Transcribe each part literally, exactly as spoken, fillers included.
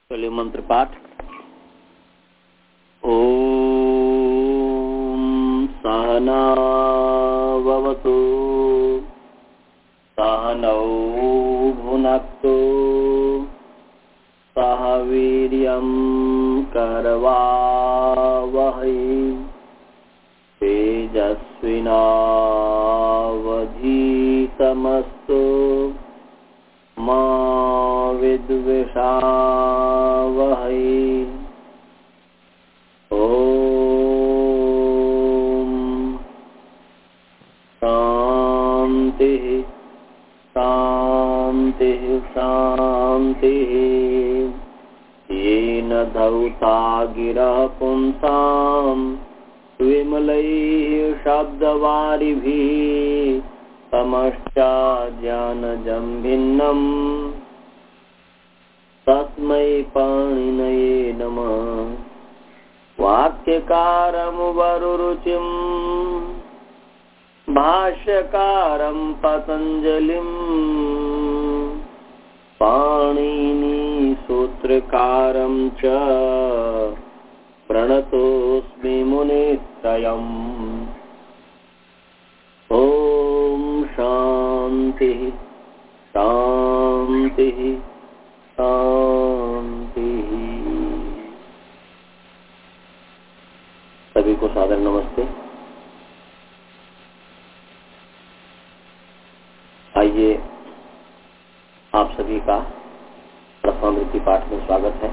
चलिए मंत्र पाठ। ओम सहना भवतु सहनौ भुनक्तु सह वीर्यं करवावहै तेजस्विनावधीतमस्तु मा विद्विषावहै। ओम शांति शांति शांति। येन धौता गिरः पुंसां विमलैः शब्दवारिभिः तमश्चाज्ञानजं भिन्नम् तस्मै पाणिनये नमः। वाक्यकारं वरुरुचिं भाष्यकारं पतञ्जलिं पाणिनि सूत्रकारं च प्रणतोऽस्मि मुनित्रयम्। ओम शांति शांति शांति। सभी को सादर नमस्ते। आइए आप सभी का प्रथमावृत्ति पाठ में स्वागत है।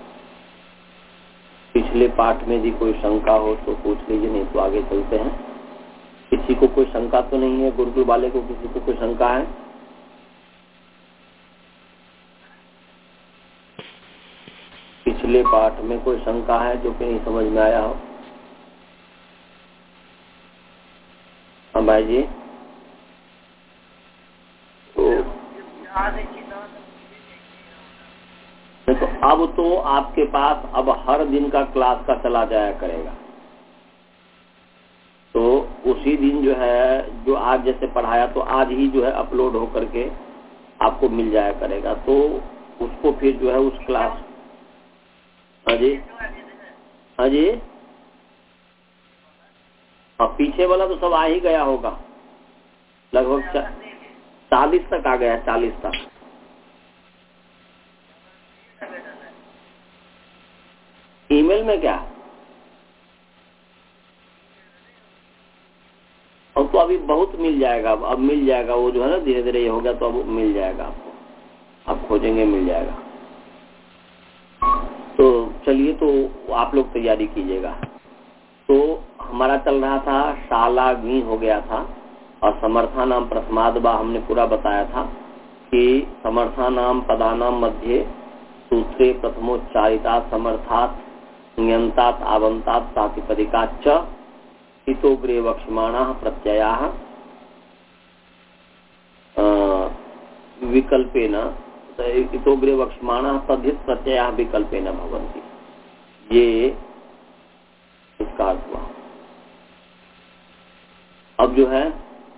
पिछले पाठ में यदि कोई शंका हो तो पूछ लीजिए, नहीं तो आगे चलते हैं। किसी को कोई शंका तो नहीं है? गुरुकुल वाले को किसी को कोई शंका है? पिछले पाठ में कोई शंका है जो कि नहीं समझ में आया हो? हाँ भाई जी। तो, तो अब तो आपके पास अब हर दिन का क्लास का चला जाया करेगा, तो उसी दिन जो है जो आज जैसे पढ़ाया तो आज ही जो है अपलोड हो करके आपको मिल जाया करेगा। तो उसको फिर जो है उस क्लास। हाँ जी हाँ जी हाँ, पीछे वाला तो सब आ ही गया होगा, लगभग चालीस तक आ गया, चालीस तक। ईमेल में क्या? अब तो अभी बहुत मिल जाएगा, अब मिल जाएगा वो जो है ना, धीरे धीरे ये हो गया तो अब मिल जाएगा आपको, आप खोजेंगे मिल जाएगा। तो चलिए, तो आप लोग तैयारी कीजिएगा। तो हमारा चल रहा था शाला घी हो गया था, और समर्था नाम प्रथमादवा हमने पूरा बताया था कि समर्था नाम पदानाम मध्य सूत्रे प्रथमोच्चारिता समर्थात नियंतात आवंतात प्रातिपदिकाच्च इतोग्रे वक्ष्यमाणाः प्रत्ययाः विकल्पेन इतोग्रे वक्ष्यमाणाः तद्धित प्रत्ययाः विकल्पेन भवन्ति। ये इसका अर्थ हुआ। अब जो है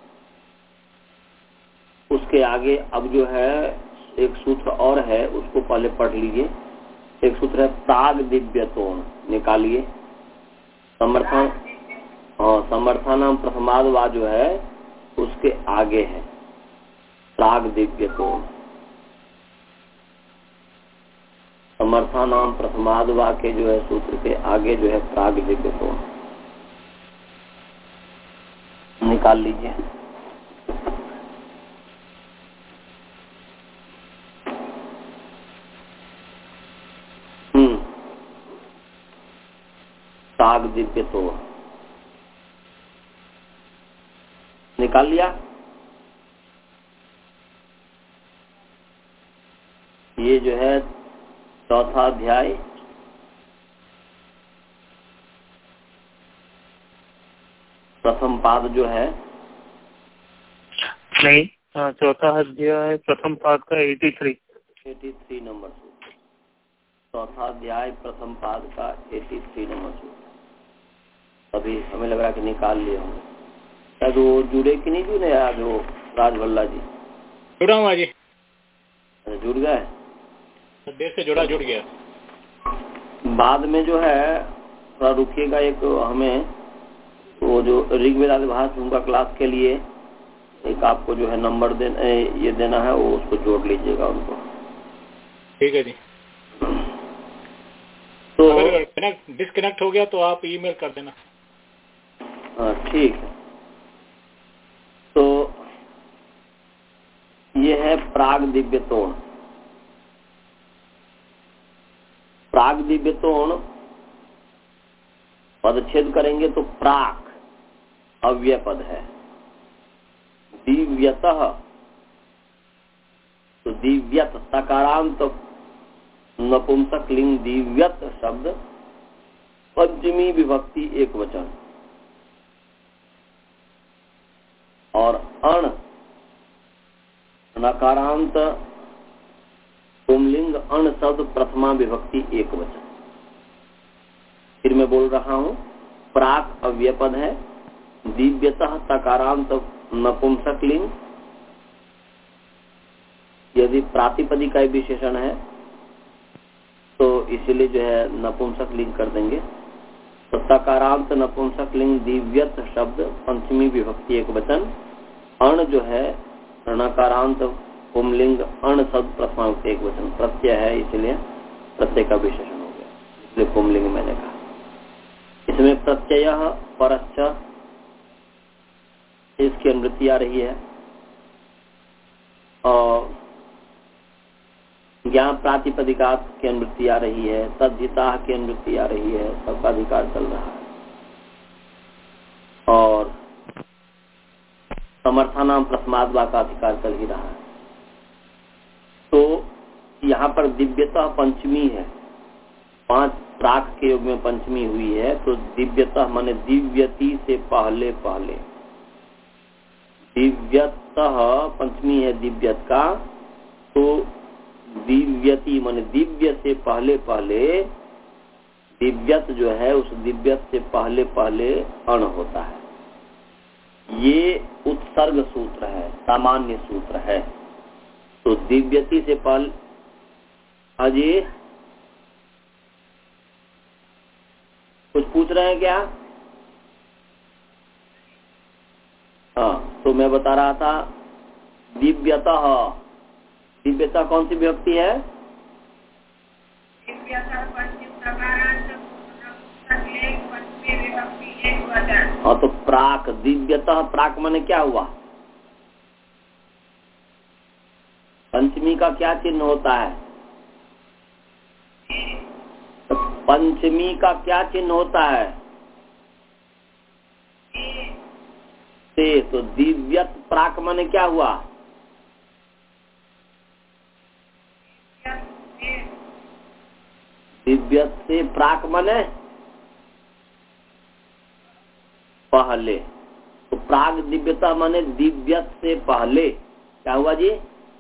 उसके आगे अब जो है एक सूत्र और है, उसको पहले पढ़ लीजिए। एक सूत्र है प्राग दिव्यतोन, निकालिए। समर्थन हाँ, समर्थानाम प्रथमादवा जो है उसके आगे है प्राग दिव्यतोन। समर्थानाम प्रथमादवा के जो है सूत्र के आगे जो है प्राग दिव्यतोन, निकाल लीजिए। हम्म प्राग दिव्यतोन निकाल लिया। ये जो है चौथा अध्याय प्रथम पाद जो है, नहीं, चौथा अध्याय प्रथम पाद का eighty three eighty three number सूत्र। चौथा अध्याय प्रथम पाद का एटी थ्री नंबर सूत्र। अभी हमें लग रहा कि निकाल लिए होंगे। शायद वो जुड़े कि नहीं जुड़े आज वो राजभल्ला जी? जुड़ा हूँ आज। जुड़ गए? देर से जुड़ा, जुड़ गया। बाद में जो है थोड़ा रुकिएगा, एक हमें वो जो ऋग्वेद आदि भाषा उनका क्लास के लिए एक आपको जो है नंबर देना ये देना है, वो उसको जोड़ लीजिएगा उनको। ठीक है जी। तो अगर कनेक्ट डिस्कनेक्ट हो गया तो आप ईमेल कर देना। हाँ ठीक है। तो ये है प्राग दिव्य तोण। प्राग दिव्य तोण पदच्छेद करेंगे तो प्राक अव्यय पद है। दिव्यतः तो दिव्यत सकारांत नपुंसक लिंग दिव्यत शब्द पंचमी विभक्ति एक वचन, और अण नकारांत पुंलिंग अण शब्द प्रथमा विभक्ति एक वचन। फिर मैं बोल रहा हूं, प्राक अव्यय पद है, दिव्यतः तकारांत नपुंसक लिंग, यदि प्रातिपदिक का विशेषण है तो इसीलिए जो है नपुंसक लिंग कर देंगे। तो तकारांत नपुंसक लिंग दिव्यत शब्द पंचमी विभक्ति एक वचन, अण जो है णकारांत पुंलिंग अण शब्द प्रथमा विभक्ति एक वचन, प्रत्यय है इसलिए प्रत्यय का विशेषण हो गया, इसलिए पुंलिंग मैंने कहा। इसमें प्रत्यय परश्च इसकी अनुवृत्ति आ रही है, और ज्ञान प्रातिपदिकात की अनुवृत्ति आ रही है, तद्धिता की अनुवृत्ति आ रही है, सबका अधिकार चल रहा है, और समर्थानाम प्रथमाद्वा का अधिकार चल ही रहा है। तो यहाँ पर दिव्यता पंचमी है, पांच प्राक के युग में पंचमी हुई है, तो दिव्यता माने दिव्यति से पहले पहले, दिव्यतः पंचमी है दिव्यत का, तो दिव्यति माने दिव्य से पहले पहले, दिव्यत जो है उस दिव्यत से पहले पहले अण होता है। ये उत्सर्ग सूत्र है, सामान्य सूत्र है। तो दिव्यति से पहले अजय कुछ पूछ रहे हैं क्या? हाँ, तो मैं बता रहा था दिव्यतः, दिव्यता कौन सी विभक्ति है? हाँ, तो प्राक दिव्यतः, प्राक माने क्या हुआ? पंचमी का क्या चिन्ह होता है? तो पंचमी का क्या चिन्ह होता है? से। तो दिव्यत प्राक माने क्या हुआ? दिव्यत से प्राक माने पहले, तो प्राग दिव्यता माने दिव्यत से पहले। क्या हुआ जी?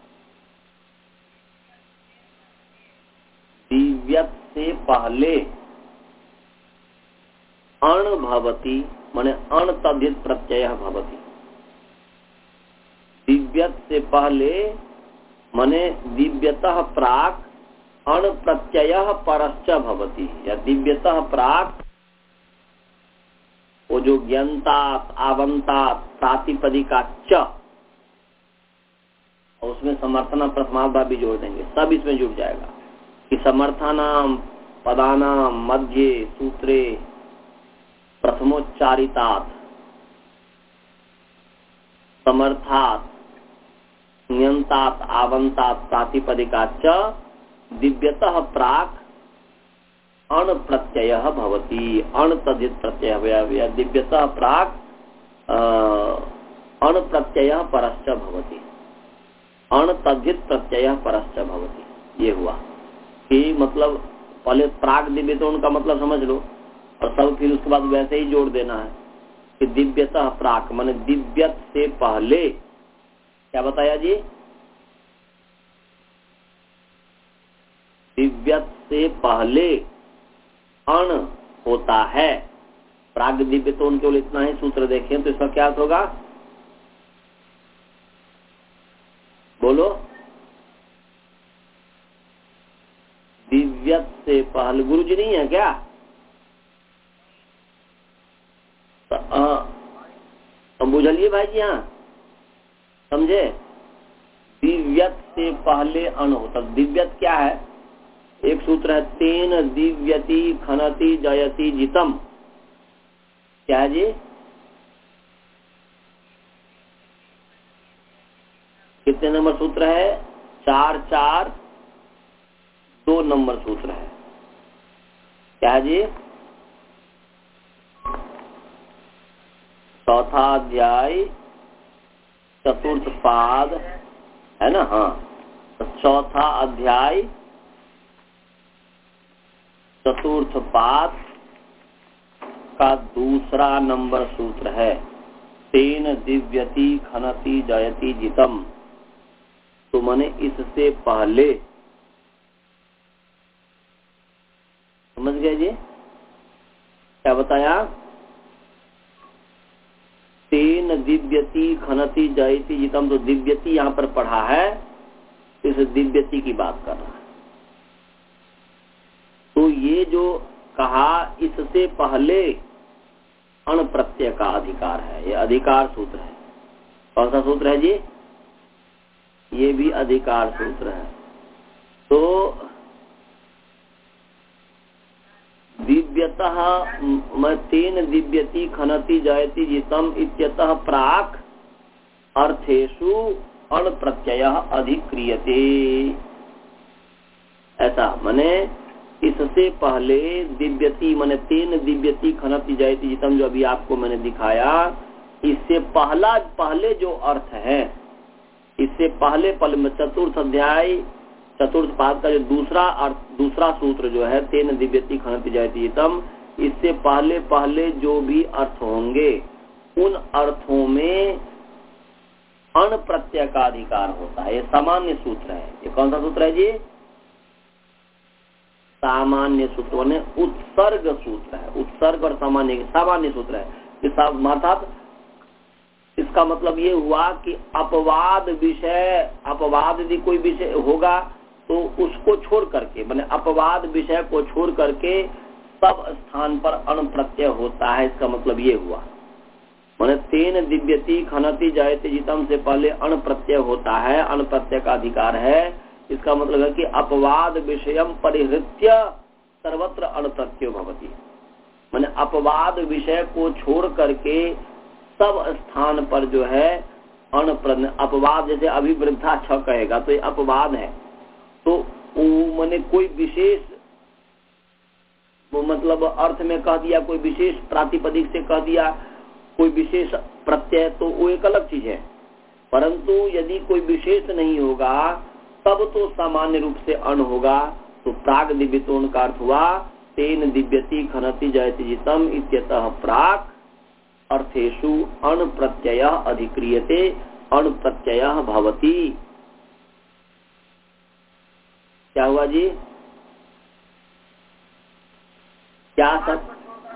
दिव्यत से पहले अण भवति माने अण तद्धित प्रत्यय भवति। दिव्यत से पहले माने दिव्यतः प्राक अण प्रत्यय परश्च भवति, या दिव्यतः प्राक वो जो ज्ञानतात आवंतात प्रातिपदिका च, और उसमें समर्थना प्रथमाद्वा भी जोड़ देंगे, सब इसमें जुड़ जाएगा कि समर्थानाम पदानाम मध्य सूत्रे प्रथमोच्चारितात समर्थात नियंतात आवंतात प्रातिपदिका च दिव्यतः प्राक अण प्रत्यय भवति, अण तद्धित प्रत्यय, दिव्यतः प्राक अण प्रत्यय परश्च भवति, अण तद्धित प्रत्यय परश्च भवति। ये हुआ कि मतलब पहले प्राक दिव्यतोण का मतलब समझ लो, और सब फिर उसके बाद वैसे ही जोड़ देना है कि दिव्यतः प्राक माने दिव्यत से पहले। क्या बताया जी? दिव्यत से पहले अण होता है। प्राग दिव्यतोण केवल इतना ही सूत्र देखें तो इसका क्या अर्थ होगा? बोलो। दिव्यत से पहले गुरु जी नहीं है क्या? हम बुझलिए भाई जी, हाँ समझे? दिव्यत से पहले अण होता। दिव्यत क्या है? एक सूत्र है, तेन दिव्यति खनति जयति जितम। क्या है जी? कितने नंबर सूत्र है? चार चार दो नंबर सूत्र है। क्या है जी? चौथा अध्याय चतुर्थ पाद है ना? हाँ, तो चौथा अध्याय चतुर्थ पाद का दूसरा नंबर सूत्र है, तेन दिव्यति खनति जयति जितम। तो माने इससे पहले, समझ गए जी? क्या बताया? तेन दिव्यति खनति जयति जितम। तो दिव्यति यहाँ पर पढ़ा है, इस दिव्यति की बात कर रहा है। तो ये जो कहा, इससे पहले अण प्रत्यय का अधिकार है, ये अधिकार सूत्र है। कौन सा सूत्र है जी? ये भी अधिकार सूत्र है। तो दिव्यतः तेन दिव्यति खनति जयति जितम इत्यतः प्राक अर्थेषु अण प्रत्यय अधिक्रियते। ऐसा माने इससे पहले दिव्यति माने तेन दिव्यति खनति जयति जितम, जो अभी आपको मैंने दिखाया, इससे पहला पहले जो अर्थ है, इससे पहले पहले चतुर्थ अध्याय चतुर्थ पाद का जो दूसरा अर्थ, दूसरा सूत्र जो है, तेन दिव्यति खनति जयति जितम, इससे पहले पहले जो भी अर्थ होंगे, उन अर्थों में अण प्रत्यय का अधिकार होता है। ये सामान्य सूत्र है। ये कौन सा सूत्र है जी? सामान्य सूत्र ने उत्सर्ग सूत्र है। उत्सर्ग और सामान्य सामान्य सूत्र है। अर्थात इसका मतलब ये हुआ कि अपवाद विषय, अपवाद यदि कोई विषय होगा तो उसको छोड़ करके, माने अपवाद विषय को छोड़ करके सब स्थान पर अण प्रत्यय होता है। इसका मतलब ये हुआ, माने तेन दिव्यति खनति जयति जितम से पहले अण प्रत्यय होता है, अण प्रत्यय का अधिकार है। इसका मतलब है कि अपवाद विषयम परिहृत्य सर्वत्र अण प्रत्यय भवति, माने अपवाद विषय को छोड़ करके सब स्थान पर जो है अण अपवाद, जैसे अभी वृद्धा छ कहेगा तो ये अपवाद है। तो मैंने कोई विशेष, वो मतलब अर्थ में कह दिया, कोई विशेष प्रातिपदिक से कह दिया, कोई विशेष प्रत्यय, तो वो एक अलग चीज है। परंतु यदि कोई विशेष नहीं होगा तब तो सामान्य रूप से अण होगा। तो प्राग दिव्यतोन का अर्थ हुआ तेन दिव्यति खनति जयति जितम इत्यतः प्राक अर्थेषु अण प्रत्यय अधिक्रियते, अण प्रत्यय भवति। क्या हुआ जी? क्या सब?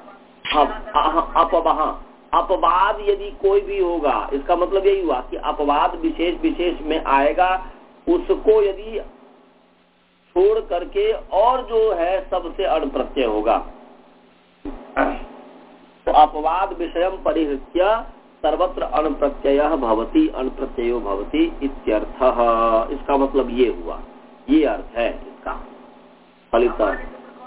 अपवाह अपवाद यदि कोई भी होगा, इसका मतलब यही हुआ कि अपवाद विशेष विशेष में आएगा, उसको यदि छोड़ करके और जो है सबसे अण प्रत्यय होगा। तो अपवाद विषयम परिहृत्य सर्वत्र अण प्रत्यय भवति, अण प्रत्ययो भवति इत्यर्थः। इसका मतलब ये हुआ, ये अर्थ है इसका फलित अर्थ।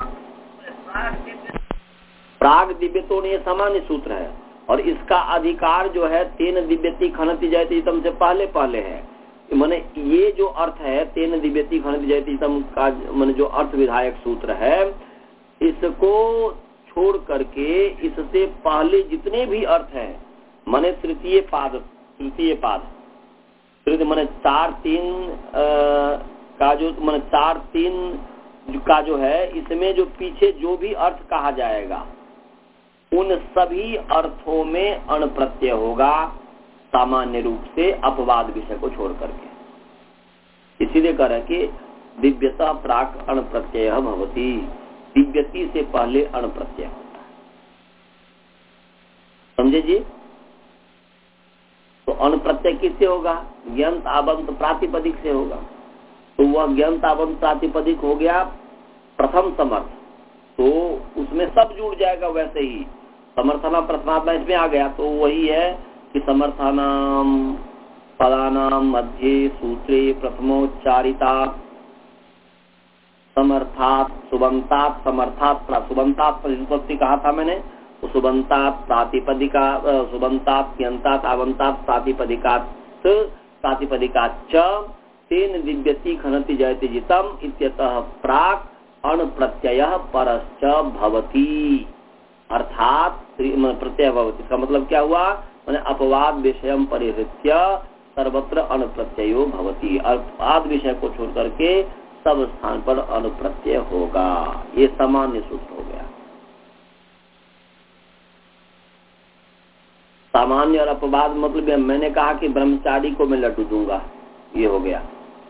प्राग दिव्यतो ने सामान्य सूत्र है और इसका अधिकार जो है तेन दिव्यति खनति जयति जितम से पहले पहले है। माने ये जो अर्थ है तेन दिव्यति खनति जयति जितम का, माने जो अर्थ विधायक सूत्र है, इसको छोड़ करके इससे पहले जितने भी अर्थ हैं, माने तृतीय पाद, तृतीय पाद तृतीय माने चार तीन आ, का जो माने चार तीन का जो है, इसमें जो पीछे जो भी अर्थ कहा जाएगा उन सभी अर्थों में अण प्रत्यय होगा, सामान्य रूप से अपवाद विषय को छोड़ करके। इसीलिए कह रहे कि दिव्यता प्राक अण प्रत्यय भवति, दिव्यति से पहले अण प्रत्यय होता है। समझे जी? तो अण प्रत्यय किससे होगा? ज्ञंत आबंत प्रातिपदिक से होगा। तो वह ज्ञंत आबंत प्रातिपदिक हो गया प्रथम समर्थ, तो उसमें सब जुड़ जाएगा वैसे ही। समर्थानाम प्रथमात्मा इसमें आ गया तो वही है कि समर्थानाम पदानाम मध्य सूत्रे प्रथमोच्चारिता समर्थात सुबंतात समर्थात सुबंतात प्रतिपत्ति कहा था मैंने, तो सुबंतात प्रातिपदिका सुबंतात त्यंतात आवंतात प्रातिपदिकात प्रातिपदिकात च तेन दिव्यति खनति जयति जितम इत्यतः प्राक अण प्रत्यय परश्च भवति, अर्थात प्रत्यय भवति। इसका मतलब क्या हुआ, मैंने अपवाद विषयम परिहृत्य सर्वत्र अण प्रत्ययो भवति, अपवाद विषय को छोड़ करके सब स्थान पर अण प्रत्यय होगा। ये सामान्य सूत्र हो गया। सामान्य और अपवाद मतलब मैंने कहा कि ब्रह्मचारी को मैं लड्डू दूंगा, ये हो गया।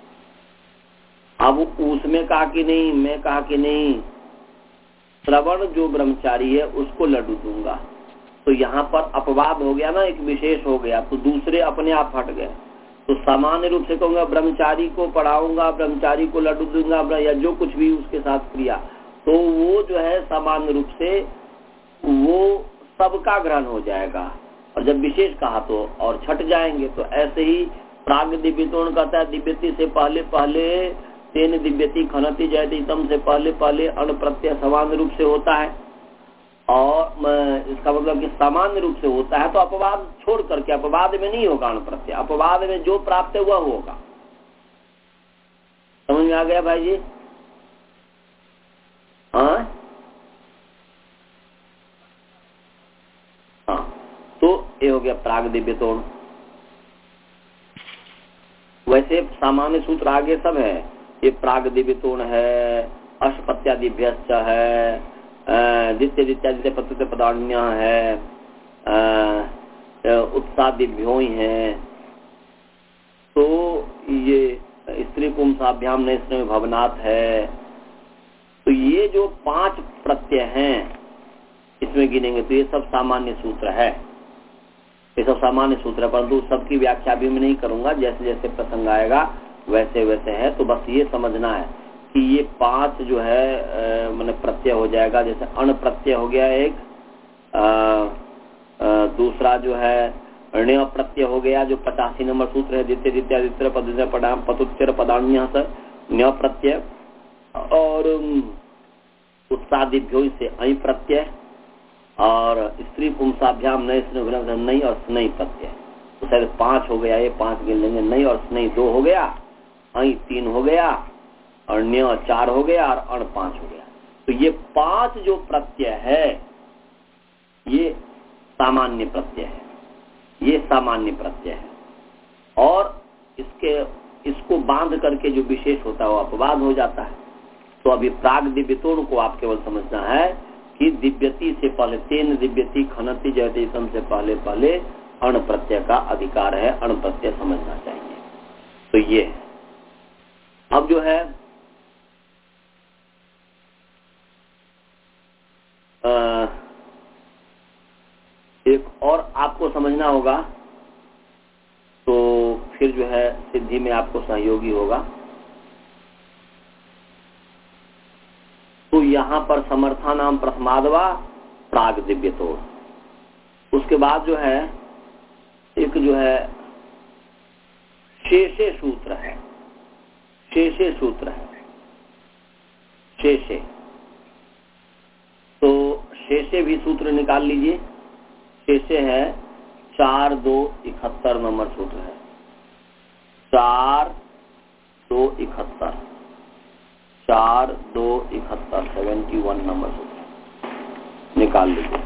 अब उसमें कहा कि नहीं, मैं कहा कि नहीं, श्रवण जो ब्रह्मचारी है उसको लड्डू दूंगा, तो यहाँ पर अपवाद हो गया ना, एक विशेष हो गया, तो दूसरे अपने आप हट गए। तो सामान्य रूप से कहूंगा ब्रह्मचारी को पढ़ाऊंगा, ब्रह्मचारी को लड्डू दूंगा, या जो कुछ भी उसके साथ क्रिया, तो वो जो है सामान्य रूप से वो सबका ग्रहण हो जाएगा। और जब विशेष कहा तो और छट जाएंगे। तो ऐसे ही प्राग दिव्यतोण कहता है दिव्यति से पहले पहले तेन दिव्यति खनति जयति तम से पहले पहले अण प्रत्यय सामान्य रूप से होता है, और इसका मतलब कि सामान्य रूप से होता है तो अपवाद छोड़ करके, अपवाद में नहीं होगा अण प्रत्यय, अपवाद में जो प्राप्त है वह होगा। समझ में आ गया भाई जी? हाँ हाँ, तो ये हो गया प्राग दिव्यतोण। वैसे सामान्य सूत्र आगे सब है, ये प्राग दिव्यतोण है, अष्टपत्यादिभ्यश्च है, द्वितीय द्वितीय प्रत्यय पदान्य है, उत्सादिभ्यो है, तो ये स्त्री पुंसाभ्याम नैष्ण भवनात् है। तो ये जो पांच प्रत्यय हैं इसमें गिनेंगे तो ये सब सामान्य सूत्र है, ये सब सामान्य सूत्र है, परंतु सबकी व्याख्या भी मैं नहीं करूंगा, जैसे जैसे प्रसंग आएगा वैसे वैसे है। तो बस ये समझना है कि ये पांच जो है मैंने प्रत्यय हो जाएगा। जैसे अण प्रत्यय हो गया एक, आ, आ, दूसरा जो है ण्य प्रत्यय हो गया जो पचासी नंबर सूत्र है, द्वितीय द्वितीय द्वितीय पद पदाम पतुत्तर पदान्य से न्य प्रत्यय, और उत्सादिभ्यो से अई प्रत्यय, और स्त्री पुंसाभ्याम नई नई और स्नई प्रत्यय। तो शायद पांच हो गया, ये पांच गिन लेंगे, नई और स्नई दो हो गया, अई तीन हो गया, और न्य चार हो गया, और अण पांच हो गया। तो ये पांच जो प्रत्यय है ये सामान्य प्रत्यय है, ये सामान्य प्रत्यय है, और इसके इसको बांध करके जो विशेष होता है वो अपवाद हो जाता है। तो अभी प्राग दिव्यतोण को आप केवल समझना है कि दिव्यति से पहले तेन दिव्यति खनति जयति तम से पहले पहले अण प्रत्यय का अधिकार है, अण प्रत्यय समझना चाहिए। तो ये अब जो है आ, एक और आपको समझना होगा, तो फिर जो है सिद्धि में आपको सहयोगी होगा। तो यहाँ पर समर्था नाम प्रथमादवा प्राग दिव्यतोण, उसके बाद जो है एक जो है शेषे सूत्र है, शेषे सूत्र है, शेषे। तो शेषे भी सूत्र निकाल लीजिए। शेषे है चार दो इकहत्तर नंबर सूत्र है, चार दो इकहत्तर, चार दो इकहत्तर सेवेंटी वन नंबर सूत्र निकाल लीजिए।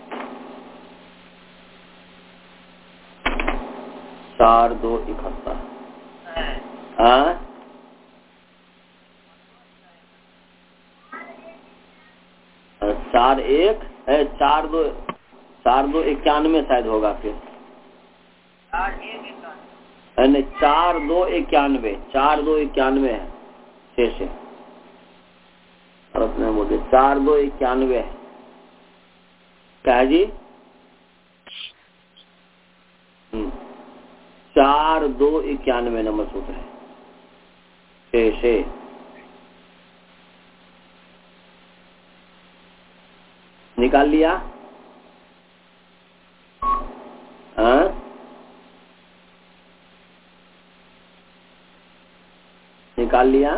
चार दो इकहत्तर, चार एक है, चार दो चार दो इक्यानवे शायद होगा, फिर नहीं चार दो इक्यानवे, चार दो इक्यानवे है शेष, और अपने बोले चार दो इक्यानवे है, क्या है जी? चार दो इक्यानवे नंबर सूत्र है शेषे। निकाल लिया? हाँ, निकाल लिया?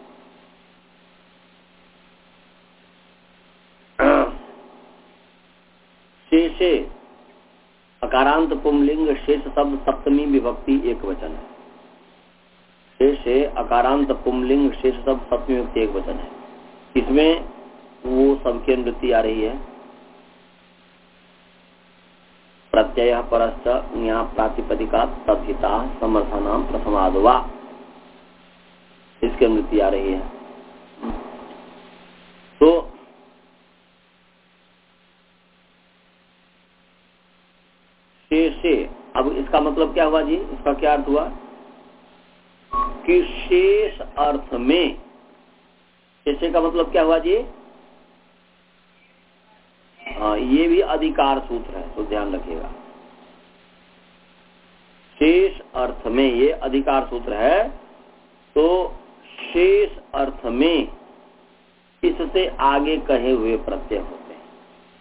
शेषे अकारांत पुंलिंग शेष शब्द सप्तमी विभक्ति एक वचन है। शेषे अकारांत पुंलिंग शेष शब्द सप्तमी विभक्ति एक वचन है। इसमें वो सबकी अनुवृत्ति आ रही है। प्रत्यय परश्च ज्ञा प्रातिपदिका तद्धिता समर्थनाम प्रथमाद्वा, इसकी अनुवृत्ति आ रही है। तो शेषे, अब इसका मतलब क्या हुआ जी? इसका क्या अर्थ हुआ कि शेष अर्थ में, शेषे का मतलब क्या हुआ जी? हाँ, ये भी अधिकार सूत्र है, तो ध्यान रखिएगा। शेष अर्थ में ये अधिकार सूत्र है, तो शेष अर्थ में इससे आगे कहे हुए प्रत्यय होते हैं।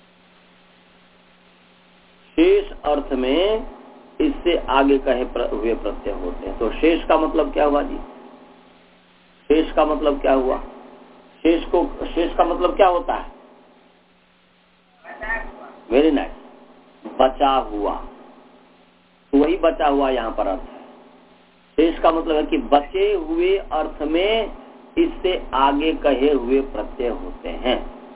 शेष अर्थ में इससे आगे कहे हुए प्रत्यय होते हैं। तो शेष का मतलब क्या हुआ जी? शेष का मतलब क्या हुआ? शेष को, शेष का मतलब क्या होता है? वेरी नाइस, बचा हुआ। तो वही बचा हुआ यहाँ पर अर्थ है। शेष का मतलब है कि बचे हुए अर्थ में इससे आगे कहे हुए प्रत्यय होते हैं।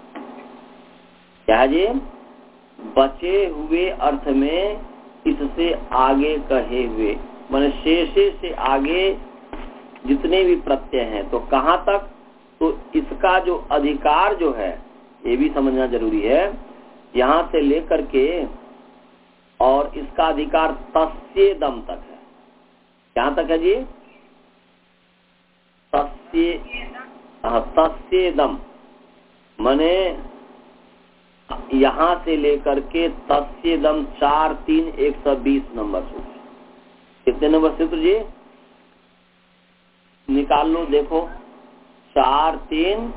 क्या जी? बचे हुए अर्थ में इससे आगे कहे हुए, माने शेषे से आगे जितने भी प्रत्यय हैं, तो कहाँ तक? तो इसका जो अधिकार जो है, ये भी समझना जरूरी है, यहाँ से लेकर के और इसका अधिकार तस्येदम तक है। कहाँ तक है जी? तस्ये, तस्येदम माने यहाँ से लेकर के तस्येदम चार तीन एक सौ बीस नंबर सूत्र। कितने नंबर सूत्र जी? निकाल लो, देखो। चार तीन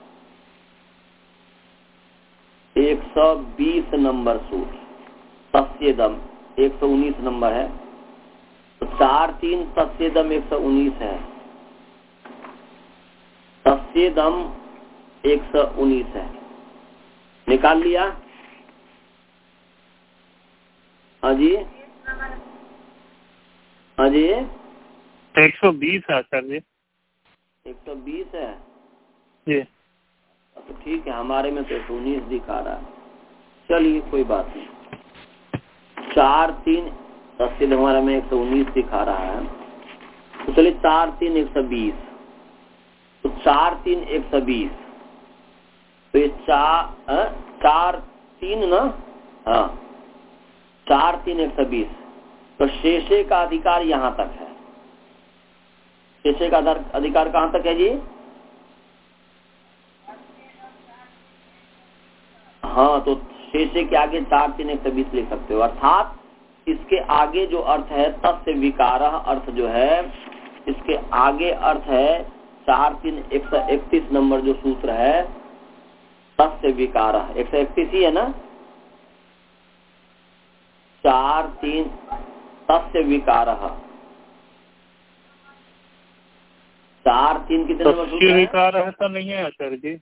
एक सौ बीस नंबर सूत्र, तस्येदम एक सौ उन्नीस नंबर है, तो चार तीन तस्येदम एक सौ उन्नीस है, तस्येदम एक सौ उन्नीस है। निकाल लिया? हाँ जी, हाँ जी, एक सौ बीस है सर जी। एक सौ बीस है जी। तो ठीक है, हमारे में तो एक सौ उन्नीस दिखा रहा है। चलिए कोई बात नहीं। चार तीन तस्येद हमारा में एक सौ उन्नीस दिखा रहा है, तो चलिए चार तीन एक सौ बीस, तो चार तीन एक सौ बीस, तो ये चार चार तीन ना, हाँ चार तीन एक सौ बीस, तो शेषे का अधिकार यहाँ तक है। शेषे का अधिकार कहाँ तक है जी? हाँ, तो शेषे के आगे चार तीन एक सौ बीस लिख सकते हो, अर्थात इसके आगे जो अर्थ है तस्य विकार अर्थ जो है, इसके आगे अर्थ है चार तीन एक सौ इकतीस नंबर जो सूत्र है, तस्य विकार एक सौ इकतीस ही है ना? चार तीन तस्य विकार, चार तीन कितने नंबर सूत्र है? विकार ऐसा नहीं है सर जी,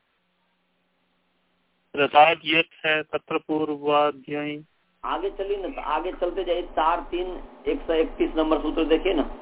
रसायक यक्ष है, तत्र पूर्वाध्यायी। आगे चलिए ना, तो आगे चलते जाइए। चार तीन एक सौ इकतीस नंबर सूत्र देखिए ना,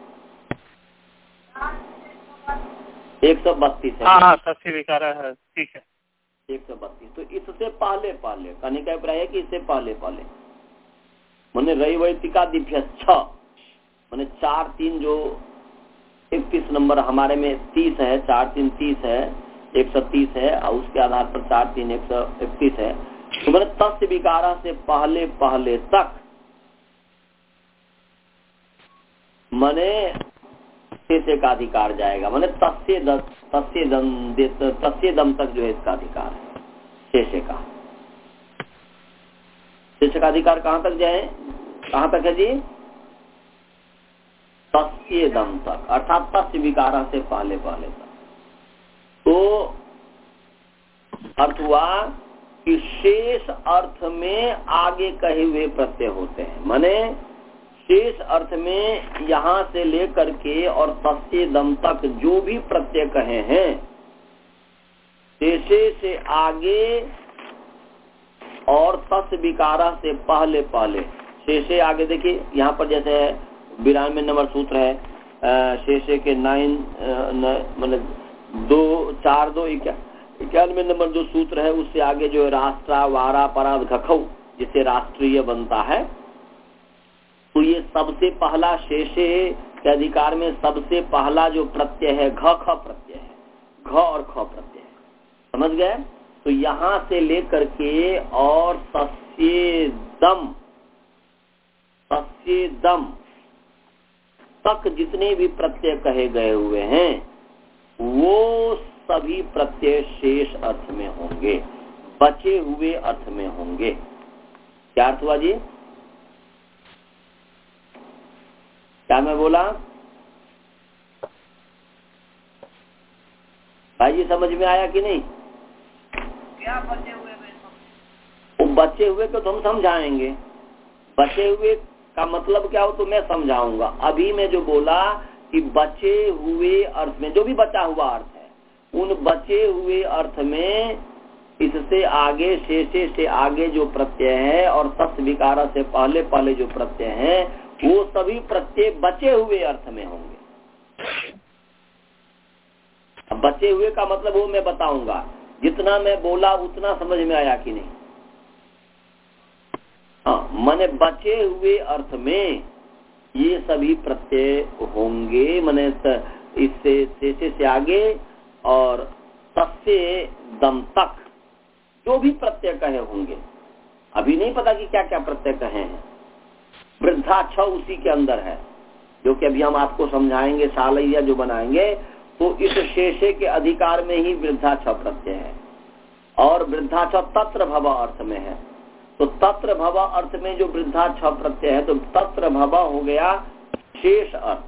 एक सौ बत्तीस है। हाँ हाँ, तस्य विकार है, ठीक है। एक सौ बत्तीस, तो इससे पहले पहले कहने का अभिप्राय है कि इससे पहले पहले मैंने रईवैतिका दिभ्य छह, मैंने चार तीन जो इकतीस नंबर हमारे में तीस है, चार तीन तीस है, एक सौ तीस है, और उसके आधार पर चार तीन एक सौ इकतीस है, तो मैंने तस्य विकारा से पहले पहले तक मैंने शेषे का अधिकार जाएगा, मैंने तस्य तस्य दम तस्य दम तक जो है इसका अधिकार है शेषे का। शेषे का अधिकार कहाँ तक जाए? कहाँ तक है जी? तस्य दम तक, अर्थात तस्य विकारा से पहले पहले तक। तो अर्थ हुआ कि शेष अर्थ में आगे कहे हुए प्रत्यय होते हैं। माने शेष अर्थ में यहाँ से लेकर के और तस्य दम तक जो भी प्रत्यय कहे हैं, शेषे से आगे और तस् विकारा से पहले पहले, शेषे आगे देखिए यहाँ पर जैसे है बिरानवे नंबर सूत्र है, शेषे के नाइन मतलब दो चार दो इक्यानवे नंबर जो सूत्र है उससे आगे जो है राष्ट्रा वारा पराध घखौ जिससे राष्ट्रीय बनता है। तो ये सबसे पहला शेषे के अधिकार में सबसे पहला जो प्रत्यय है घ ख प्रत्यय है, घ और ख प्रत्यय है, समझ गए। तो यहाँ से लेकर के और तस्येदम तस्येदम तक जितने भी प्रत्यय कहे गए हुए हैं वो सभी प्रत्यय शेष अर्थ में होंगे, बचे हुए अर्थ में होंगे। क्या अर्थ हुआ जी? क्या मैं बोला भाई जी? समझ में आया कि नहीं? क्या बचे हुए में? वो बचे हुए को तो हम समझाएंगे। बचे हुए का मतलब क्या हो तो मैं समझाऊंगा। अभी मैं जो बोला कि बचे हुए अर्थ में जो भी बचा हुआ अर्थ है, उन बचे हुए अर्थ में इससे आगे शेषे से आगे जो प्रत्यय है और तस् विकारा से पहले पहले जो प्रत्यय है वो सभी प्रत्यय बचे हुए अर्थ में होंगे। अब बचे हुए का मतलब वो मैं बताऊंगा। जितना मैं बोला उतना समझ में आया कि नहीं? हाँ, माने बचे हुए अर्थ में ये सभी प्रत्यय होंगे। माने इससे शेषे से आगे और तस्य दम तक जो भी प्रत्यय कहे होंगे। अभी नहीं पता कि क्या क्या प्रत्यय कहे हैं। वृद्धा छ उसी के अंदर है, जो कि अभी हम आपको समझाएंगे, सालैया जो बनाएंगे। तो इस शेषे के अधिकार में ही वृद्धा छ प्रत्यय है और वृद्धा छ तत्र भव अर्थ में है। तो तत्र भव अर्थ में जो वृद्धा छ प्रत्यय है तो तत्र भव हो गया शेष अर्थ।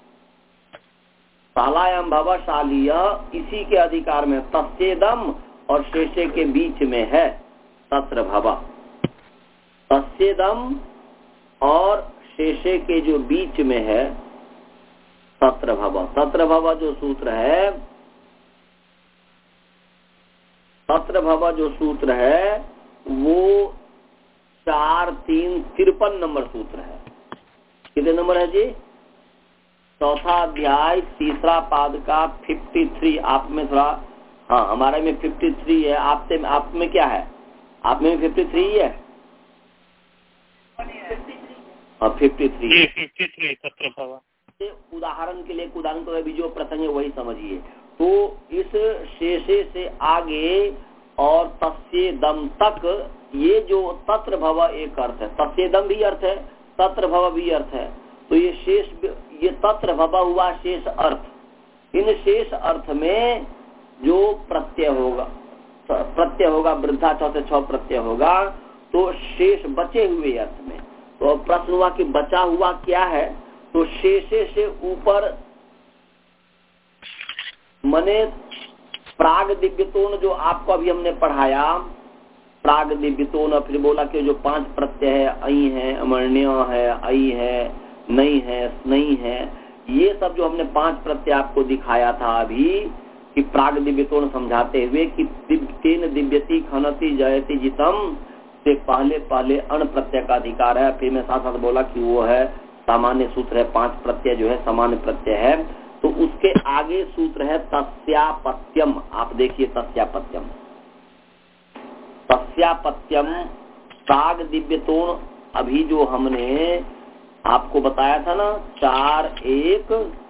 शालायाम भव शालीय इसी के अधिकार में तस्येदम और शेषे के बीच में है तत्र भव। तस्येदम और शेषे के जो बीच में है तत्र भव। तत्र भव जो सूत्र है, तत्र भव जो सूत्र है वो चार तीन तिरपन नंबर सूत्र है। कितने नंबर है जी? चौथा अध्याय तीसरा पाद का फिफ्टी थ्री। आप में थोड़ा, हाँ हमारे में फिफ्टी थ्री है, आप में आप में क्या है? आप में फिफ्टी थ्री है? हाँ फिफ्टी थ्री फिफ्टी थ्री तत्र भव। उदाहरण के लिए उदाहरण तो अभी जो प्रसंग है वही समझिए। तो इस शेषे से आगे और तस्येदम तक ये जो तत्र भव एक अर्थ है, तस्येदम भी अर्थ है, तत्र भव भी अर्थ है। तो ये शेष ये तत्र भव हुआ शेष अर्थ। इन शेष अर्थ में जो प्रत्यय होगा प्रत्यय होगा वृद्धा छ से छ प्रत्यय होगा। तो शेष बचे हुए अर्थ में तो प्रश्न हुआ कि बचा हुआ क्या है? तो शेषे से ऊपर मने प्राग दिव्यतोन जो आपको अभी हमने पढ़ाया, प्राग दिव्यतोन, फिर बोला कि जो पांच प्रत्यय है, अई है, अमरण्य है, अई है, नहीं है, नहीं है, ये सब जो हमने पांच प्रत्यय आपको दिखाया था अभी कि प्राग दिव्यतोन समझाते हुए कि तेन दिव्यति खनति जयति जितम से पहले पहले अण प्रत्यय का अधिकार है। फिर मैं साथ साथ बोला कि वो है सामान्य सूत्र है, पांच प्रत्यय जो है सामान्य प्रत्यय है। तो उसके आगे सूत्र है तस्यापत्यम। आप देखिए तस्यापत्यम, तस्यापत्यम प्राग दिव्यतोन अभी जो हमने आपको बताया था ना, चार एक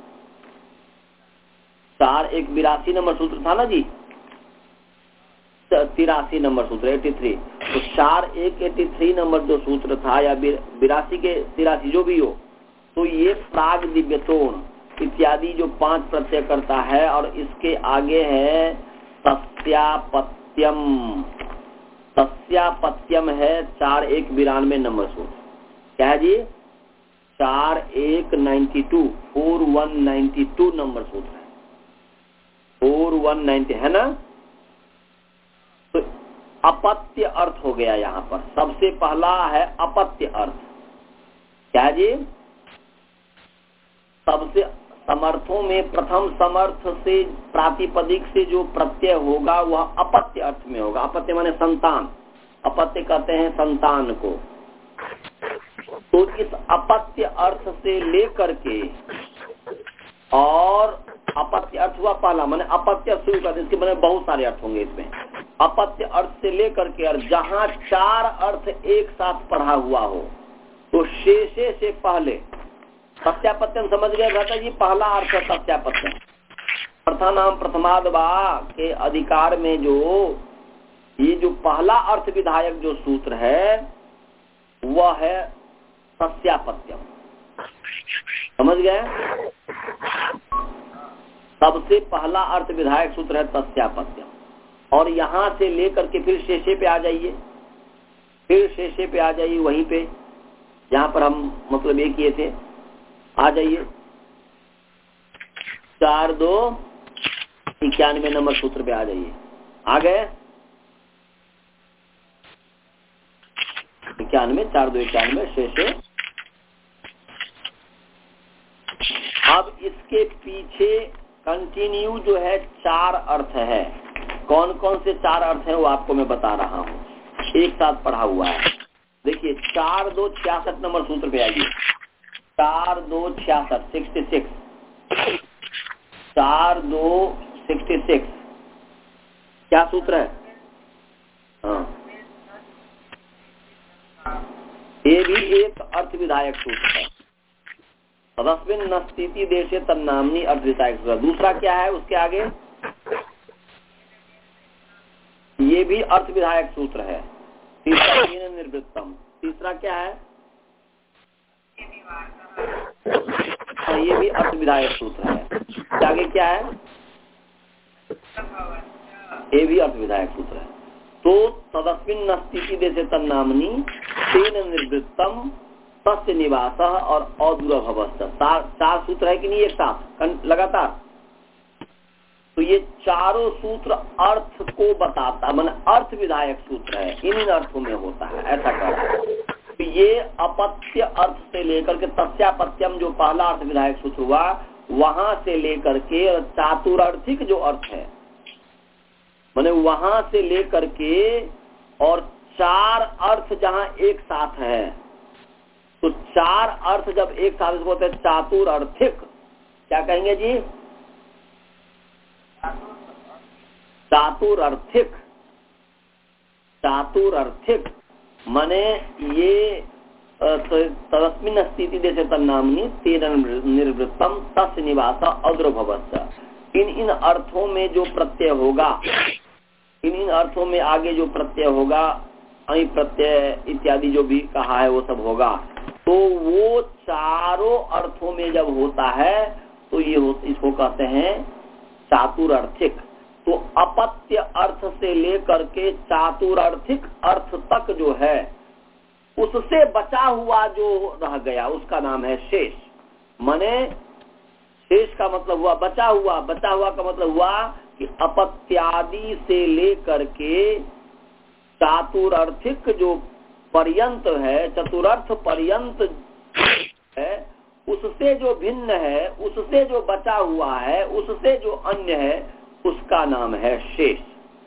चार एक बिरासी नंबर सूत्र था ना जी, तिरासी नंबर सूत्र एटी थ्री। तो चार एक एटी थ्री नंबर जो सूत्र था या बिरासी के तिरासी जो भी हो, तो ये प्राग दिव्यतोन इत्यादि जो पांच प्रत्यय करता है और इसके आगे है तस्यापत्यम। तस्यापत्यम है चार एक बिरानवे नंबर सूत्र। क्या है जी? चार एक ninety two four one ninety two number सूत्र है, फोर वन नाइन्टी है ना। तो अपत्य अर्थ हो गया। यहाँ पर सबसे पहला है अपत्य अर्थ। क्या जी? सबसे समर्थों में प्रथम समर्थ से प्रातिपदिक से जो प्रत्यय होगा वह अपत्य अर्थ में होगा। अपत्य माने संतान, अपत्य कहते हैं संतान को। तो इस अपत्य अर्थ से लेकर के, और अपत्य अर्थ हुआ पहला, माने अपत्य शुरू कर, इसके माने बहुत सारे अर्थ होंगे इसमें। अपत्य अर्थ से लेकर के और जहां चार अर्थ एक साथ पढ़ा हुआ हो, तो शेषे से पहले सत्यापत्यम समझ गए भ्राता जी? पहला अर्थ है सत्यापत्यम। प्रथमानाम प्रथमाद वा के अधिकार में जो ये जो पहला अर्थ विधायक जो सूत्र है वह है सत्यापत्यम। समझ गए? सबसे पहला अर्थ विधायक सूत्र है सत्यापत्यम। और यहां से लेकर के फिर शेषे पे आ जाइए, फिर शेषे पे आ जाइए, वहीं पे जहां पर हम मतलब ये किए थे, आ जाइए चार दो इक्यानवे नंबर सूत्र पे आ जाइए। आ गए? इक्यानवे, चार दो इक्यानवे शेषे। अब इसके पीछे कंटिन्यू जो है चार अर्थ है। कौन कौन से चार अर्थ हैं वो आपको मैं बता रहा हूँ, एक साथ पढ़ा हुआ है। देखिए चार दो छियासठ नंबर सूत्र पे आइए। चार दो छियासठ, सिक्सटी सिक्स, चार दो सिक्सटी सिक्स क्या सूत्र है? हाँ, ये भी एक अर्थ विधायक सूत्र है। तदस्मिन् नस्तीति देशे तन्नाम्नि अर्थ विधायक सूत्र। दूसरा क्या है उसके आगे? ये भी अर्थ विधायक सूत्र है। तीसरा निर्वृत्तम। तीसरा क्या है? ये भी अर्थ विधायक सूत्र है। आगे क्या है? ये भी अर्थ विधायक सूत्र है। तो तदस्मिन् नस्तीति देशे तन्नाम्नि तेन निर्वृत्तम तस्य निवास और अदूरभवश्च। चार सूत्र है कि नहीं एक साथ लगातार? तो ये चारों सूत्र अर्थ को बताता, माने अर्थ विधायक सूत्र है, इन अर्थों में होता है, ऐसा कर। तो ये अपत्य अर्थ से लेकर के तस्यापत्यम जो पहला अर्थ विधायक सूत्र हुआ, वहां से लेकर के चातुरार्थिक जो अर्थ है, माने वहां से लेकर के और चार अर्थ जहां एक साथ है, तो चार अर्थ जब एक साथ इसको होते हैं चातुरार्थिक। क्या कहेंगे जी? चातुरार्थिक। चातुरार्थिक माने ये तस्मिन् स्थिति देशे तन्नाम्नि तेन निर्वृत्तम तस्य निवास अद्रभवश्च। इन इन अर्थों में जो प्रत्यय होगा, इन इन अर्थों में आगे जो प्रत्यय होगा, अहि प्रत्यय इत्यादि जो भी कहा है वो सब होगा। तो वो चारों अर्थों में जब होता है तो ये हो, इसको कहते हैं चातुरार्थिक। तो अपत्य अर्थ से लेकर के चातुरार्थिक अर्थ तक जो है, उससे बचा हुआ जो रह गया उसका नाम है शेष। माने शेष का मतलब हुआ बचा हुआ, बचा हुआ का मतलब हुआ कि अपत्यादि से लेकर के चातुरार्थिक जो पर्यंत है, चतुर्थ पर्यंत है, उससे जो भिन्न है, उससे जो बचा हुआ है, उससे जो अन्य है, उसका नाम है शेष।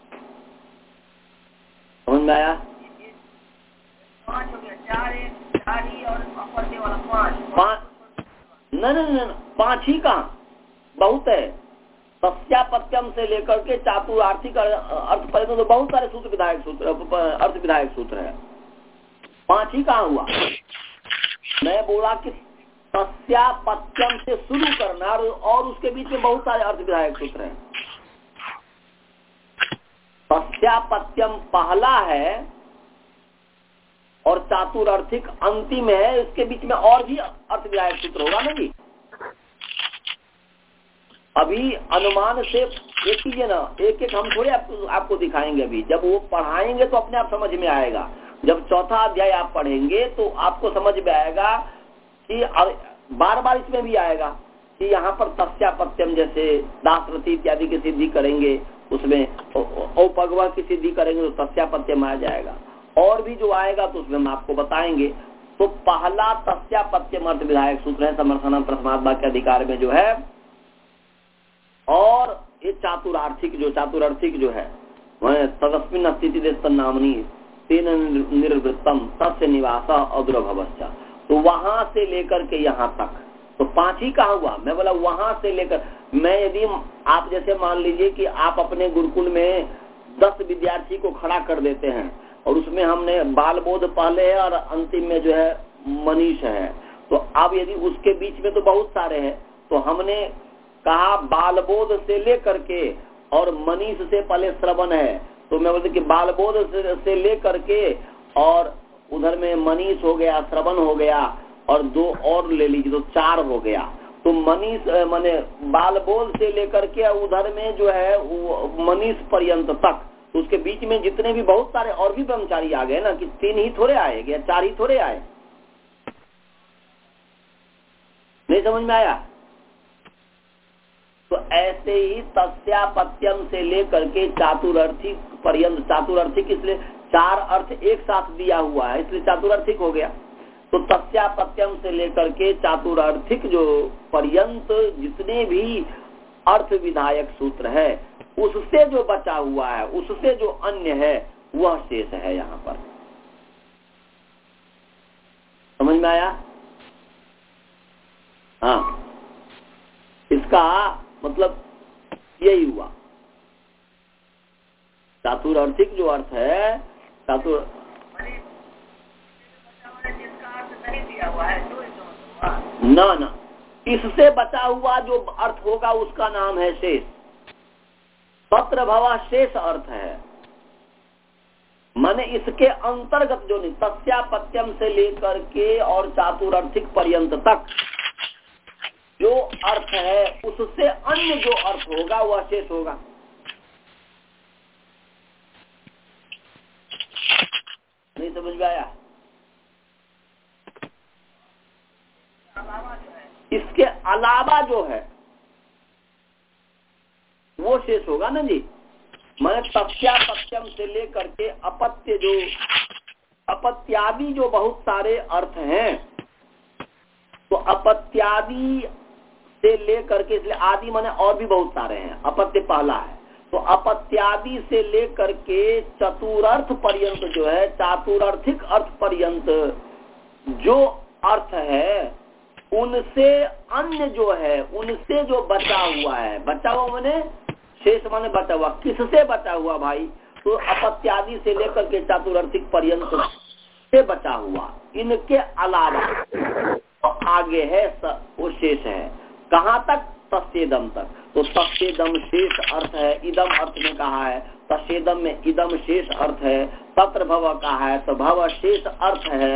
समझ में आया? पांच हो गया, चार एक चार ही और अपत्य वाला पांच। पांच न न न पांच ही कहाँ, बहुत है। सत्यापत्यम से लेकर के चातुरार्थिक अर्थ पर्यंत तो बहुत सारे सूत्र विधायक सूत्र, अर्थ विधायक सूत्र है। पांच ही कहाँ हुआ? मैं बोला कि सत्यापत्यम से शुरू करना और उसके बीच में बहुत सारे अर्थ विधायक सूत्र हैं। सत्यापत्यम पहला है और चातुरार्थिक अंतिम है, इसके बीच में और भी अर्थ विधायक सूत्र होगा ना जी। अभी अनुमान से एक कीजिए ना, एक एक हम थोड़े आपको, आपको दिखाएंगे। अभी जब वो पढ़ाएंगे तो अपने आप समझ में आएगा। जब चौथा अध्याय आप पढ़ेंगे तो आपको समझ में आएगा कि बार बार इसमें भी आएगा कि यहाँ पर तस्यापत्यम जैसे दासरथी इत्यादि की सिद्धि करेंगे उसमें औपगवा की सिद्धि करेंगे तो तस्यापत्यम आ जाएगा। और भी जो आएगा तो उसमें हम आपको बताएंगे। तो पहला तस्यापत्यम अर्थ विधायक सूत्र है समर्थनम प्रथमाद वाक्य अधिकार में जो है। और ये चातुरार्थिक जो चातुरार्थिक जो है तदस्मिन स्थिति देश नामनी तेन निर्वृत्तम तस्य निवास अद्रभवश्च, तो वहां से लेकर के यहाँ तक तो पांच ही कहा हुआ। मैं बोला वहां से लेकर, मैं यदि आप जैसे मान लीजिए कि आप अपने गुरुकुल में दस विद्यार्थी को खड़ा कर देते हैं और उसमें हमने बाल बोध पहले है और अंतिम में जो है मनीष है, तो अब यदि उसके बीच में तो बहुत सारे हैं, तो हमने कहा बाल बोध से लेकर के और मनीष से पहले श्रवण है, तो मैं बोलते कि बाल बोध से, से लेकर के और उधर में मनीष हो गया, श्रवण हो गया और दो और ले लीजिए तो चार हो गया। तो मनीष माने बाल बोध से लेकर के उधर में जो है मनीष पर्यंत तक, तो उसके बीच में जितने भी बहुत सारे और भी ब्रह्मचारी आ गए ना, कि तीन ही थोड़े आए या चार ही थोड़े आए। नहीं समझ में आया? तो ऐसे ही तस्यापत्यम से लेकर के चातुरार्थिक पर्यंत, चातुरार्थिक इसलिए चार अर्थ एक साथ दिया हुआ है इसलिए चातुरार्थिक हो गया। तो तस्यापत्यम से लेकर के चातुरार्थिक जो पर्यंत जितने भी अर्थ विधायक सूत्र है, उससे जो बचा हुआ है, उससे जो अन्य है, वह शेष है यहाँ पर। समझ में आया? हाँ, इसका मतलब यही हुआ। चातुरार्थिक जो अर्थ है, चातुर जिसका अर्थ नहीं दिया हुआ है तो ना ना इससे बचा हुआ जो अर्थ होगा उसका नाम है शेष। तत्र भवा शेष अर्थ है, माने इसके अंतर्गत जो नहीं, तस्यापत्यम से लेकर के और चातुरार्थिक पर्यंत तक जो अर्थ है उससे अन्य जो अर्थ होगा वह शेष होगा। नहीं समझ में आया? इसके अलावा जो है वो शेष होगा ना जी। मैंने तस्यापत्यम से लेकर के अपत्य जो अपत्यादि जो बहुत सारे अर्थ हैं, तो अपत्यादि से लेकर के, इसलिए आदि माने और भी बहुत सारे हैं, अपत्य पहला है, तो अपत्यादि से लेकर के चतुरर्थ पर्यंत जो है, चातुरार्थिक अर्थ पर्यंत जो अर्थ है उनसे अन्य जो है, उनसे जो बचा हुआ है, बचा हुआ माने शेष माने बचा हुआ, किससे बचा हुआ भाई? तो अपत्यादि से लेकर के चातुरार्थिक पर्यंत से बचा हुआ, इनके अलावा तो आगे है वो शेष है। कहाँ तक? तस्येदम तक। तो तस्येदम शेष अर्थ है, इदम अर्थ में कहा है, तस्येदम में इदम शेष अर्थ है, तत्र भव कहा है तो भव शेष अर्थ है।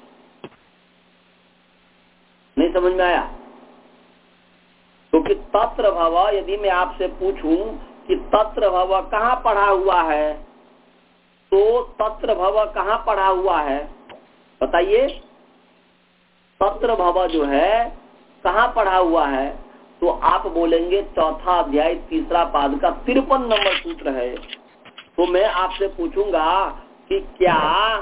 नहीं समझ में आया? क्योंकि तो तत्र भव, यदि मैं आपसे पूछूं कि तत्र भव कहाँ पढ़ा हुआ है, तो तत्र भव कहाँ पढ़ा हुआ है बताइए? तत्र भव जो है कहाँ पढ़ा हुआ है? तो आप बोलेंगे चौथा अध्याय तीसरा पाद का तिरपन नंबर सूत्र है। तो मैं आपसे पूछूंगा कि क्या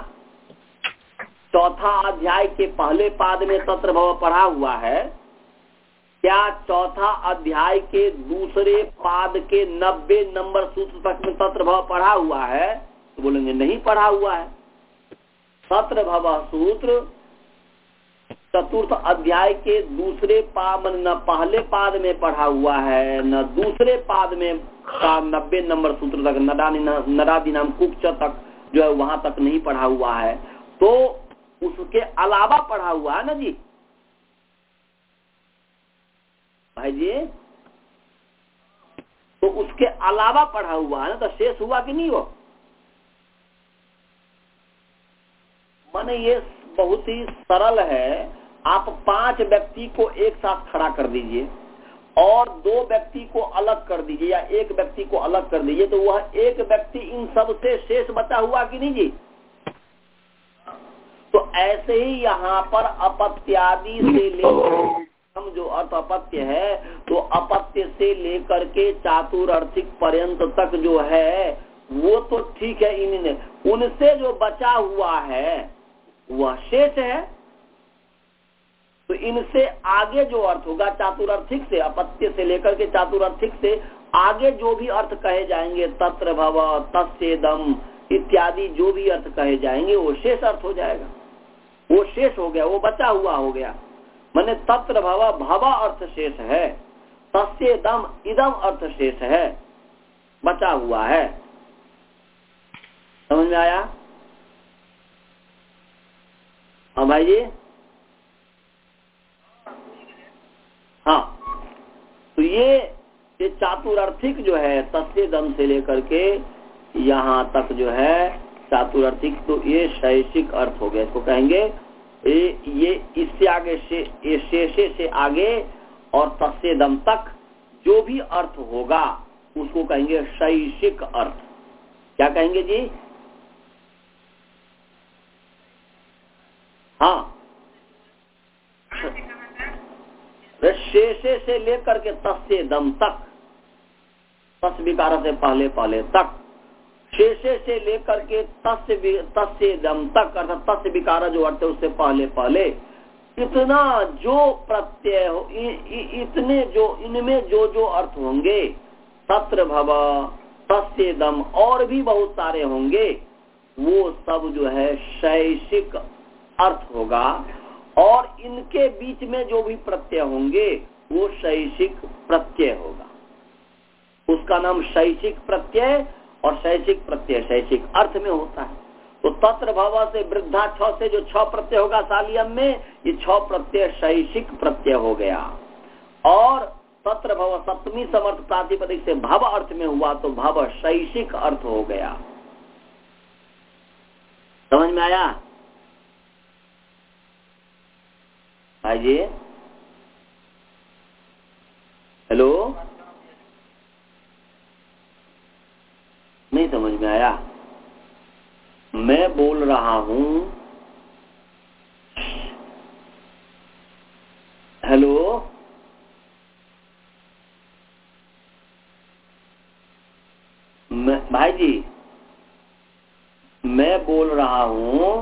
चौथा अध्याय के पहले पाद में तत्र भव पढ़ा हुआ है? क्या चौथा अध्याय के दूसरे पाद के नब्बे नंबर सूत्र तक में तत्र भव पढ़ा हुआ है? तो बोलेंगे नहीं पढ़ा हुआ है। तत्र भव सूत्र चतुर्थ अध्याय के दूसरे पाद, न पहले पाद में पढ़ा हुआ है, न दूसरे पाद में का नब्बे नंबर सूत्र तक, नदानी नदादि नाम कुक्ष तक जो है वहां तक नहीं पढ़ा हुआ है, तो उसके अलावा पढ़ा हुआ है ना जी भाई जी। तो उसके अलावा पढ़ा हुआ है ना, तो शेष हुआ कि नहीं हो? माने ये बहुत ही सरल है। आप पांच व्यक्ति को एक साथ खड़ा कर दीजिए और दो व्यक्ति को अलग कर दीजिए या एक व्यक्ति को अलग कर दीजिए, तो वह एक व्यक्ति इन सब से शेष बचा हुआ कि नहीं जी? तो ऐसे ही यहाँ पर अपत्यादि से लेकर हम जो अर्थ अपत्य है तो अपत्य से लेकर के चातुरार्थिक पर्यंत तक जो है वो तो ठीक है, इनने उनसे जो बचा हुआ है वह शेष है। तो इनसे आगे जो अर्थ होगा चातुरार्थिक से, अपत्य से लेकर के चातुरार्थिक से आगे जो भी अर्थ कहे जाएंगे, तत्र भव, तस्येदम इत्यादि जो भी अर्थ कहे जाएंगे वो शेष अर्थ हो जाएगा, वो शेष हो गया, वो बचा हुआ हो गया। माने तत्र भव, भव अर्थ शेष है, तस्येदम इदम अर्थ शेष है, बचा हुआ है। समझ में आया? हाँ भाई जी, हाँ। तो ये ये चातुरार्थिक जो है तस्येदम से लेकर के यहाँ तक जो है चातुरार्थिक, तो ये शैषिक अर्थ हो गया। इसको कहेंगे ये, ये इससे आगे शे, ये शेषे से आगे और तस्येदम तक जो भी अर्थ होगा उसको कहेंगे शैषिक अर्थ। क्या कहेंगे जी? हाँ, शेषे से लेकर के तस्येदम तक, तस् विकार से पहले पहले तक, शेषे से लेकर के तस्य तस्येदम तक अर्थात तस्य विकार जो अर्थ है उससे पहले पहले इतना जो प्रत्यय हो, इ, इ, इतने जो इनमें जो जो अर्थ होंगे, तत्र भव, तस्येदम और भी बहुत सारे होंगे, वो सब जो है शैषिक अर्थ होगा। और इनके बीच में जो भी प्रत्यय होंगे वो शैषिक प्रत्यय होगा, उसका नाम शैषिक प्रत्यय। और शैषिक प्रत्यय शैषिक अर्थ में होता है। तो तत्र भव से वृद्धा छ से जो छ प्रत्यय होगा सालियम में, ये छ प्रत्यय शैषिक प्रत्यय हो गया। और तत्र भव सप्तमी समर्थ प्रातिपदिक से भव अर्थ में हुआ तो भव शैषिक अर्थ हो गया। समझ में आया भाई जी? हेलो, नहीं समझ में आया? मैं बोल रहा हूं, हेलो, मैं भाई जी मैं बोल रहा हूं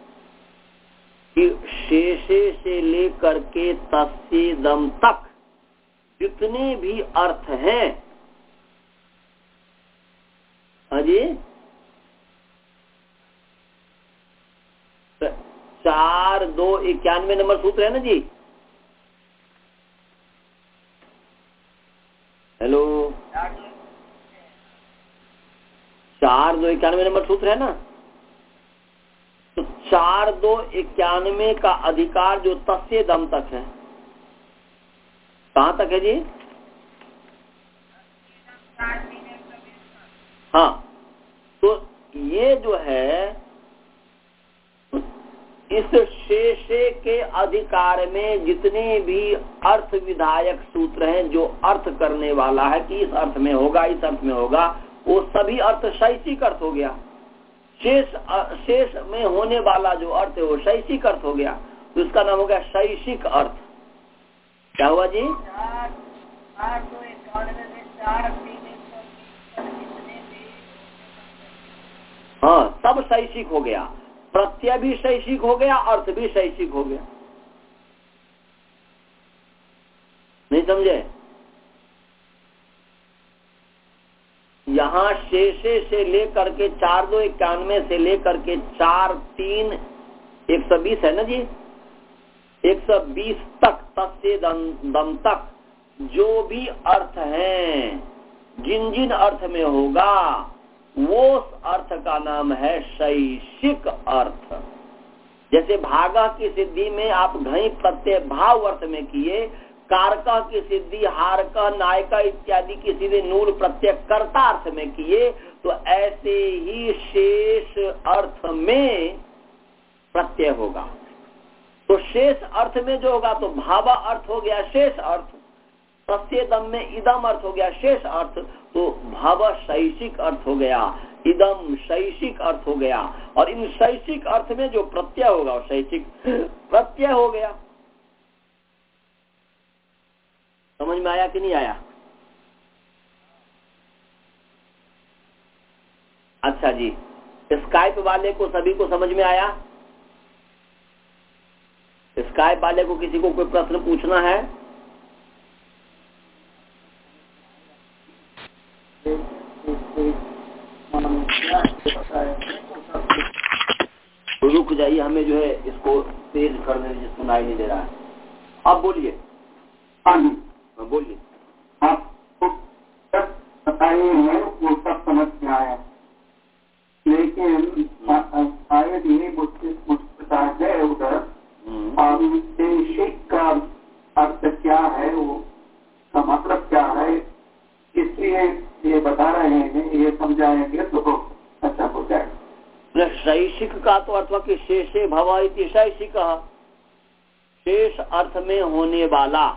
कि शेषे से लेकर के तस्येदम तक जितने भी अर्थ हैं, अजी चार दो इक्यानवे नंबर सूत्र है ना जी? हेलो, चार दो इक्यानवे नंबर सूत्र है ना? तो चार दो इक्यानवे का अधिकार जो तस्येदम तक है, कहां तक है जी? हाँ, तो ये जो है इस शेषे के अधिकार में जितने भी अर्थ विधायक सूत्र हैं, जो अर्थ करने वाला है कि इस अर्थ में होगा इस अर्थ में होगा, वो सभी अर्थ शैषिक अर्थ हो गया। शेष शेष में होने वाला जो अर्थ है वो शैषिक अर्थ हो गया, तो इसका नाम हो गया शैषिक अर्थ। क्या हुआ जी? हाँ, सब शैषिक हो गया, प्रत्यय भी शैषिक हो गया, अर्थ भी शैषिक हो गया। नहीं समझे? यहाँ शेषे से लेकर के चार दो इक्यानवे से लेकर के चार तीन एक सौ बीस है ना जी, एक सौ बीस तक तस्येदम तक जो भी अर्थ हैं, जिन जिन अर्थ में होगा वो अर्थ का नाम है शैषिक अर्थ। जैसे भागा की सिद्धि में आप घई प्रत्यय भाव अर्थ में किए, कारका की सिद्धि हारका नायका इत्यादि की सीधे नूल प्रत्यय कर्ता अर्थ में किए, तो ऐसे ही शेष अर्थ में प्रत्यय होगा। तो शेष अर्थ में जो होगा तो भावा अर्थ हो गया शेष अर्थ, तस्येदम में इदम अर्थ हो गया शेष अर्थ, तो भाव शैषिक अर्थ हो गया, इदम शैषिक अर्थ हो गया। और इन शैषिक अर्थ में जो प्रत्यय होगा वो शैषिक प्रत्यय हो गया। समझ में आया कि नहीं आया? अच्छा जी, स्काइप वाले को सभी को समझ में आया? स्काइप वाले को किसी को कोई प्रश्न पूछना है? रुक जाइए, हमें जो है इसको तेज करने दीजिए, सुनाई नहीं दे रहा है। आप बोलिए। हाँ जी, बोलिए। आपको सब बताइए है वो सब समझ में आया, लेकिन शायद ये मुझसे है उधर देशिक का अर्थ क्या है, वो का मतलब क्या है, इसलिए ये बता रहे हैं, ये समझाएंगे तो अच्छा हो जाएगा। शैषिक का तो अर्थ कि शेषे भव इति शैषिक, शेष अर्थ में होने वाला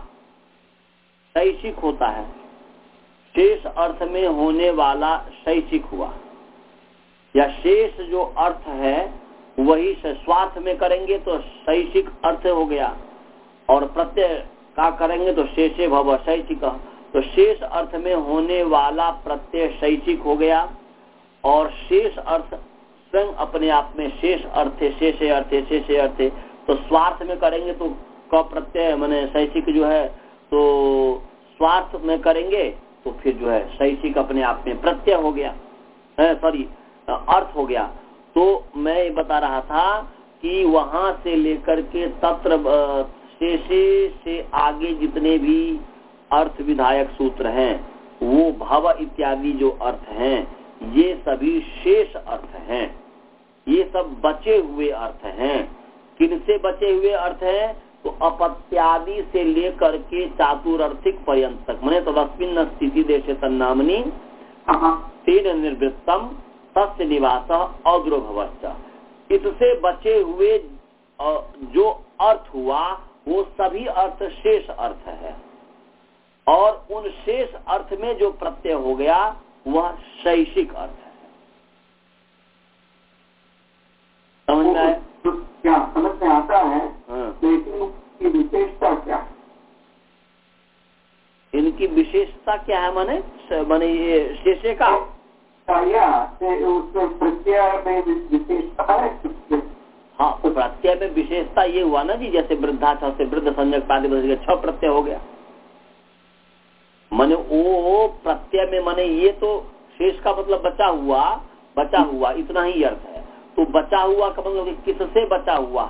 शैषिक होता है। शेष अर्थ में होने वाला शैषिक हुआ, या शेष जो अर्थ है वही स्वार्थ में करेंगे तो शैषिक अर्थ हो गया, और प्रत्यय का करेंगे तो शेषे भव शैषिक, तो शेष अर्थ में होने वाला प्रत्यय शैषिक हो गया। और शेष अर्थ स्वयं अपने आप में शेष अर्थ है, शेषे अर्थ है, शेषे अर्थ है, तो स्वार्थ में करेंगे तो क प्रत्यय माने शैषिक जो है, तो स्वार्थ में करेंगे तो फिर जो है शैषिक अपने आप में प्रत्यय हो गया, सॉरी अर्थ हो गया। तो मैं बता रहा था कि वहां से लेकर के तत्र शेषे से आगे जितने भी अर्थ विधायक सूत्र हैं, वो भव इत्यादि जो अर्थ हैं, ये सभी शेष अर्थ हैं, ये सब बचे हुए अर्थ हैं। किनसे बचे हुए अर्थ हैं? तो अपत्यादि से लेकर के चातुरर्थिक पर्यंत तक, माने तदस्मिन् स्थिति देशे तन्नामनि तेन निर्वृत्तम तस्य निवास अद्रोभवश्च। इससे बचे हुए जो अर्थ हुआ वो सभी अर्थ शेष अर्थ है, और उन शेष अर्थ में जो प्रत्यय हो गया वह शैषिक अर्थ है। समझ में आया? क्या समझ में आता है? हाँ। लेकिन इनकी विशेषता क्या? इनकी विशेषता क्या है? माने माने ये शेषे का प्रत्यय में विशेषता है। हाँ, प्रत्यय में विशेषता ये हुआ ना जी, जैसे वृद्धा छ से वृद्ध संज्ञक पादे छह प्रत्यय हो गया, माने वो प्रत्यय में, माने ये तो शेष का मतलब बचा हुआ, बचा हुआ इतना ही अर्थ है। तो बचा हुआ का मतलब किससे बचा हुआ?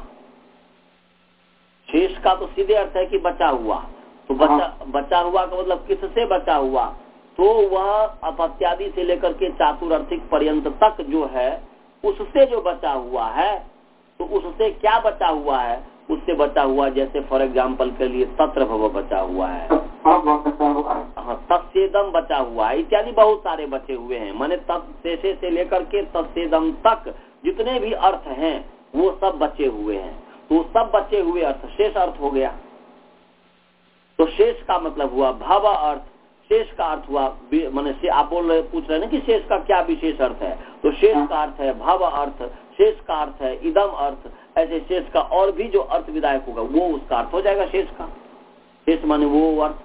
शेष का तो सीधे अर्थ है कि बचा हुआ, तो बचा बचा हुआ का मतलब किससे बचा हुआ? तो वह अपत्यादि से लेकर के चातुरर्थिक पर्यंत तक जो है उससे जो बचा हुआ है, तो उससे क्या बचा हुआ है? उससे बचा हुआ, जैसे फॉर एग्जाम्पल के लिए तत्र भव बचा हुआ है, हाँ, तत्सेदम बचा हुआ है, इत्यादि बहुत सारे बचे हुए हैं। माने तत्शेषे से लेकर के तत्सेदम तक जितने भी अर्थ हैं वो सब बचे हुए हैं। तो सब बचे हुए अर्थ शेष अर्थ हो गया। तो शेष का मतलब हुआ भव अर्थ, शेष का अर्थ हुआ, माने से आप बोल रहे पूछ रहे हैं कि शेष का क्या विशेष अर्थ है? तो शेष का अर्थ है भव अर्थ, शेष का अर्थ है इदम अर्थ, ऐसे शेष का और भी जो अर्थ विधायक होगा वो उसका अर्थ हो जाएगा शेष का। शेष माने वो अर्थ,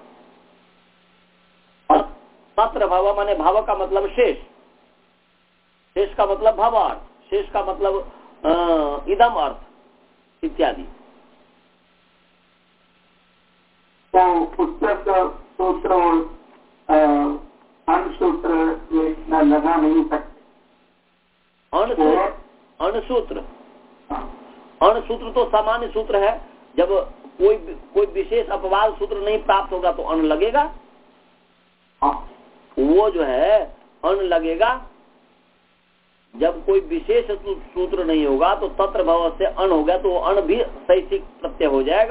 तत्र भव माने भव का मतलब शेष, शेष का मतलब भव अर्थ, शेष का मतलब आ, इदम अर्थ इत्यादि। तो पुस्तक सूत्र और अणसूत्र लगा नहीं सकते। अणसूत्र अणसूत्र तो सामान्य सूत्र है। जब कोई कोई विशेष अपवाद सूत्र नहीं प्राप्त होगा तो अण लगेगा। वो जो है अण लगेगा। जब कोई विशेष सूत्र नहीं होगा तो तत्र भव से अण हो गया, तो अण भी शैषिक प्रत्यय हो जाएगा।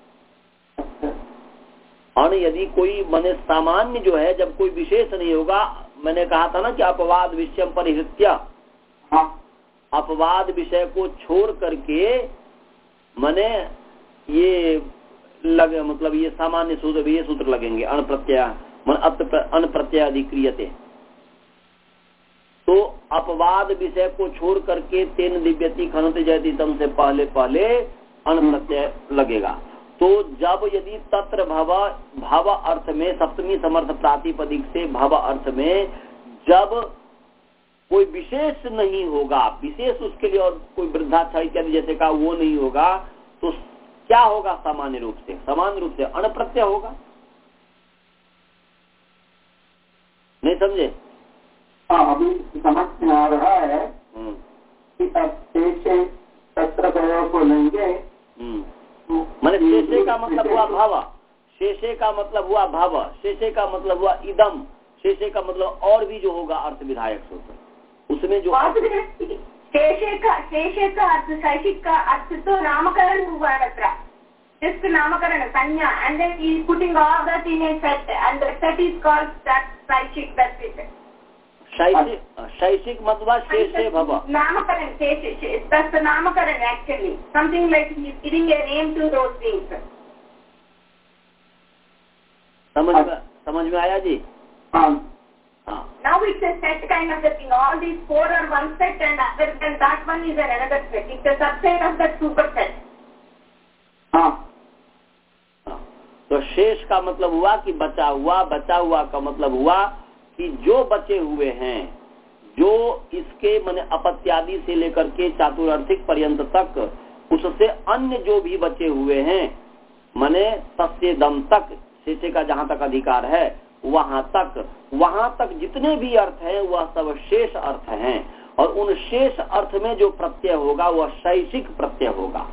अण यदि कोई माने सामान्य जो है, जब कोई विशेष नहीं होगा, मैंने कहा था ना कि अपवाद विषय परिहृत्य, अपवाद विषय को छोड़ करके माने ये लगे, मतलब ये सामान्य सूत्र, ये सूत्र लगेंगे। अण प्रत्यय अण प्रत्यय अधिक्रियते, तो अपवाद विषय को छोड़ करके तेन दिव्यति खनते जयति तम से पहले पहले अण प्रत्यय लगेगा। तो जब यदि तत्र भव भव अर्थ में सप्तमी समर्थ प्रातिपदिक से भव अर्थ में जब कोई विशेष नहीं होगा, विशेष उसके लिए और कोई वृद्धाक्षर इत्यादि जैसे का वो नहीं होगा, तो क्या होगा? सामान्य रूप से सामान्य रूप से अण प्रत्यय होगा। नहीं समझे? हाँ, अभी समझ में आ रहा है कि अब शेषे तत्र भव को लेंगे। मैंने शेषे का मतलब हुआ भाव, शेषे का मतलब हुआ भाव, शेषे का मतलब हुआ इदम, शेषे का मतलब और भी जो होगा अर्थ विधायक सूत्र उसमें जो शेषे का शेषे का अर्थ शैषिक का अर्थ तो नामकरण हुआ है, just नामकरण संज्ञा, and then he is putting all that in a set and the set is called that शैषिक, that's it. शैषिक शैषिक मतलब शेषे भव नामकरण, शेषे that's the नामकरण actually, something like he is giving a name to those things. समझ में समझ में आया जी? हाँ। Now it's a set kind of a thing. All these four are one set and other than that one is another set. It's a subset of that super set. हाँ। तो शेष का मतलब हुआ कि बचा हुआ, बचा हुआ का मतलब हुआ कि जो बचे हुए हैं, जो इसके माने अपत्यादि से लेकर के चातुरार्थिक पर्यंत तक, उससे अन्य जो भी बचे हुए हैं, माने तस्य दम तक, शेषे का जहां तक अधिकार है वहां तक, वहां तक जितने भी अर्थ हैं वह सब शेष अर्थ हैं, और उन शेष अर्थ में जो प्रत्यय होगा वह शैषिक प्रत्यय होगा।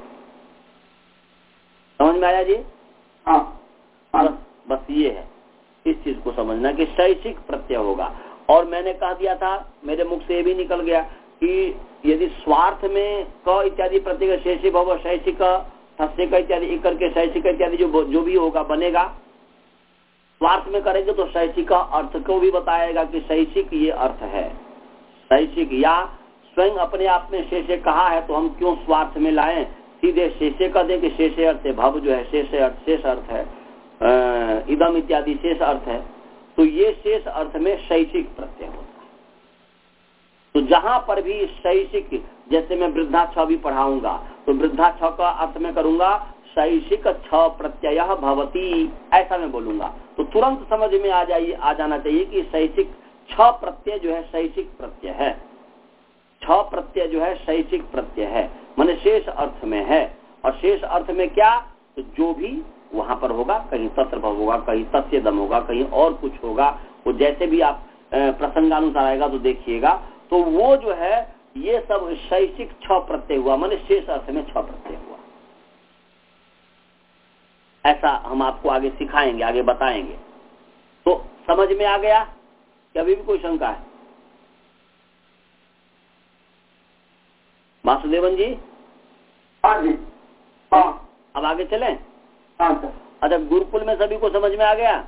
समझ में आया जी? हाँ। बस बस ये है, इस चीज को समझना कि शैषिक प्रत्यय होगा। और मैंने कह दिया था, मेरे मुख से ये भी निकल गया कि यदि स्वार्थ में क इत्यादि प्रत्यय शेषी भव शैषिक थस्य का इत्यादि एक करके शैषिक इत्यादि जो जो भी होगा बनेगा, स्वार्थ में करेंगे तो शैषिक अर्थ को भी बताएगा कि शैषिक ये अर्थ है शैषिक, या स्वयं अपने आप में शेषे कहा है तो हम क्यों स्वार्थ में लाएं, सीधे शेषे का दे कि शेषे अर्थ है, भव जो है शेषे अर्थ शेष अर्थ है, इदम इत्यादि शेष अर्थ है, तो ये शेष अर्थ में शैषिक प्रत्यय होता है। तो जहां पर भी शैषिक, जैसे मैं वृद्धा छ भी पढ़ाऊंगा तो वृद्धा छ का अर्थ में करूंगा शैषिक छ प्रत्यय भवती, ऐसा मैं बोलूंगा तो तुरंत समझ में आ जाइए आ जाना चाहिए कि शैषिक छ प्रत्यय जो है शैषिक प्रत्यय है, छ प्रत्यय जो है शैषिक प्रत्यय है, माने शेष अर्थ में है। और शेष अर्थ में क्या, तो जो भी वहां पर होगा, कहीं तत्र भव होगा, कहीं तस्य दम होगा, कहीं और कुछ होगा, वो जैसे भी आप प्रसंगानुसार आएगा तो देखिएगा, तो वो जो है ये सब शैषिक छ प्रत्यय हुआ, माने शेष अर्थ में छ प्रत्यय हुआ। ऐसा हम आपको आगे सिखाएंगे, आगे बताएंगे। तो समझ में आ गया कि अभी भी कोई शंका है? वासुदेवन जी? हाँ जी। हाँ। अब आगे चलें? हाँ सर। अच्छा, गुरुकुल में सभी को समझ में आ गया?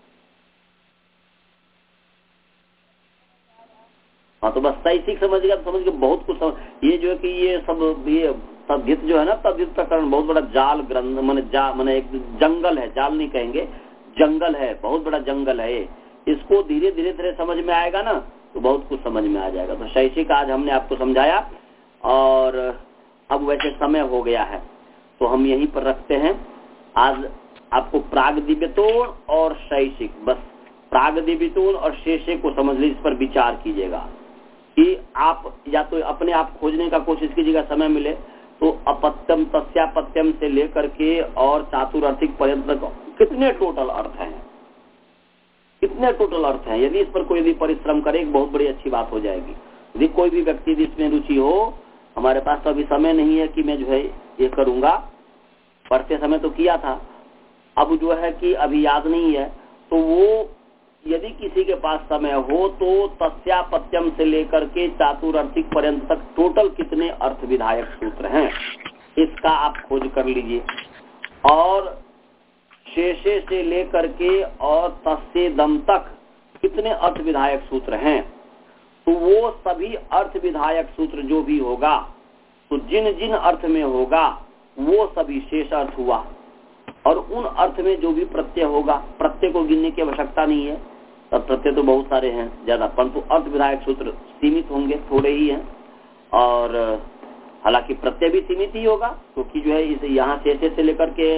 हाँ, तो बस शैषिक समझ गया तो समझ के बहुत कुछ समझ। ये जो है कि ये सब ये तद्धित जो है ना, तद्धित प्रकरण बहुत बड़ा जाल ग्रंथ, माने जा माने एक जंगल है, जाल नहीं कहेंगे, जंगल है, बहुत बड़ा जंगल है। इसको धीरे धीरे धीरे समझ में आएगा ना तो बहुत कुछ समझ में आ जाएगा। तो शैषिक आज हमने आपको समझाया, और अब वैसे समय हो गया है तो हम यहीं पर रखते हैं। आज आपको प्रागदिव्यतोण और शैषिक, बस प्रागदिव्यतोण और शेषे को समझ लीजिए, इस पर विचार कीजिएगा कि आप या तो अपने आप खोजने का कोशिश कीजिएगा, समय मिले तो अपत्यम तस्यापत्यम से लेकर के और चातुरार्थिक पर्यंत तक कितने टोटल अर्थ हैं, कितने टोटल अर्थ हैं। यदि इस पर कोई भी परिश्रम करे एक बहुत बड़ी अच्छी बात हो जाएगी। यदि कोई भी व्यक्ति इसमें रुचि हो, हमारे पास तो अभी समय नहीं है कि मैं जो है ये करूंगा, पढ़ते समय तो किया था, अब जो है कि अभी याद नहीं है, तो वो यदि किसी के पास समय हो तो तस्यापत्यम से लेकर के चातुरार्थिक पर्यंत तक टोटल कितने अर्थ विधायक सूत्र हैं इसका आप खोज कर लीजिए, और शेषे से लेकर के और तस्य दम तक कितने अर्थ विधायक सूत्र हैं, तो वो सभी अर्थ विधायक सूत्र जो भी होगा, तो जिन जिन अर्थ में होगा वो सभी शेष अर्थ हुआ, और उन अर्थ में जो भी प्रत्यय होगा, प्रत्यय को गिनने की आवश्यकता नहीं है, तब प्रत्यय तो बहुत सारे हैं ज्यादा, परंतु अर्थ विधायक सूत्र सीमित होंगे, थोड़े ही हैं। और हालांकि प्रत्यय भी सीमित ही होगा, क्योंकि जो है इसे यहाँ शेषे से लेकर के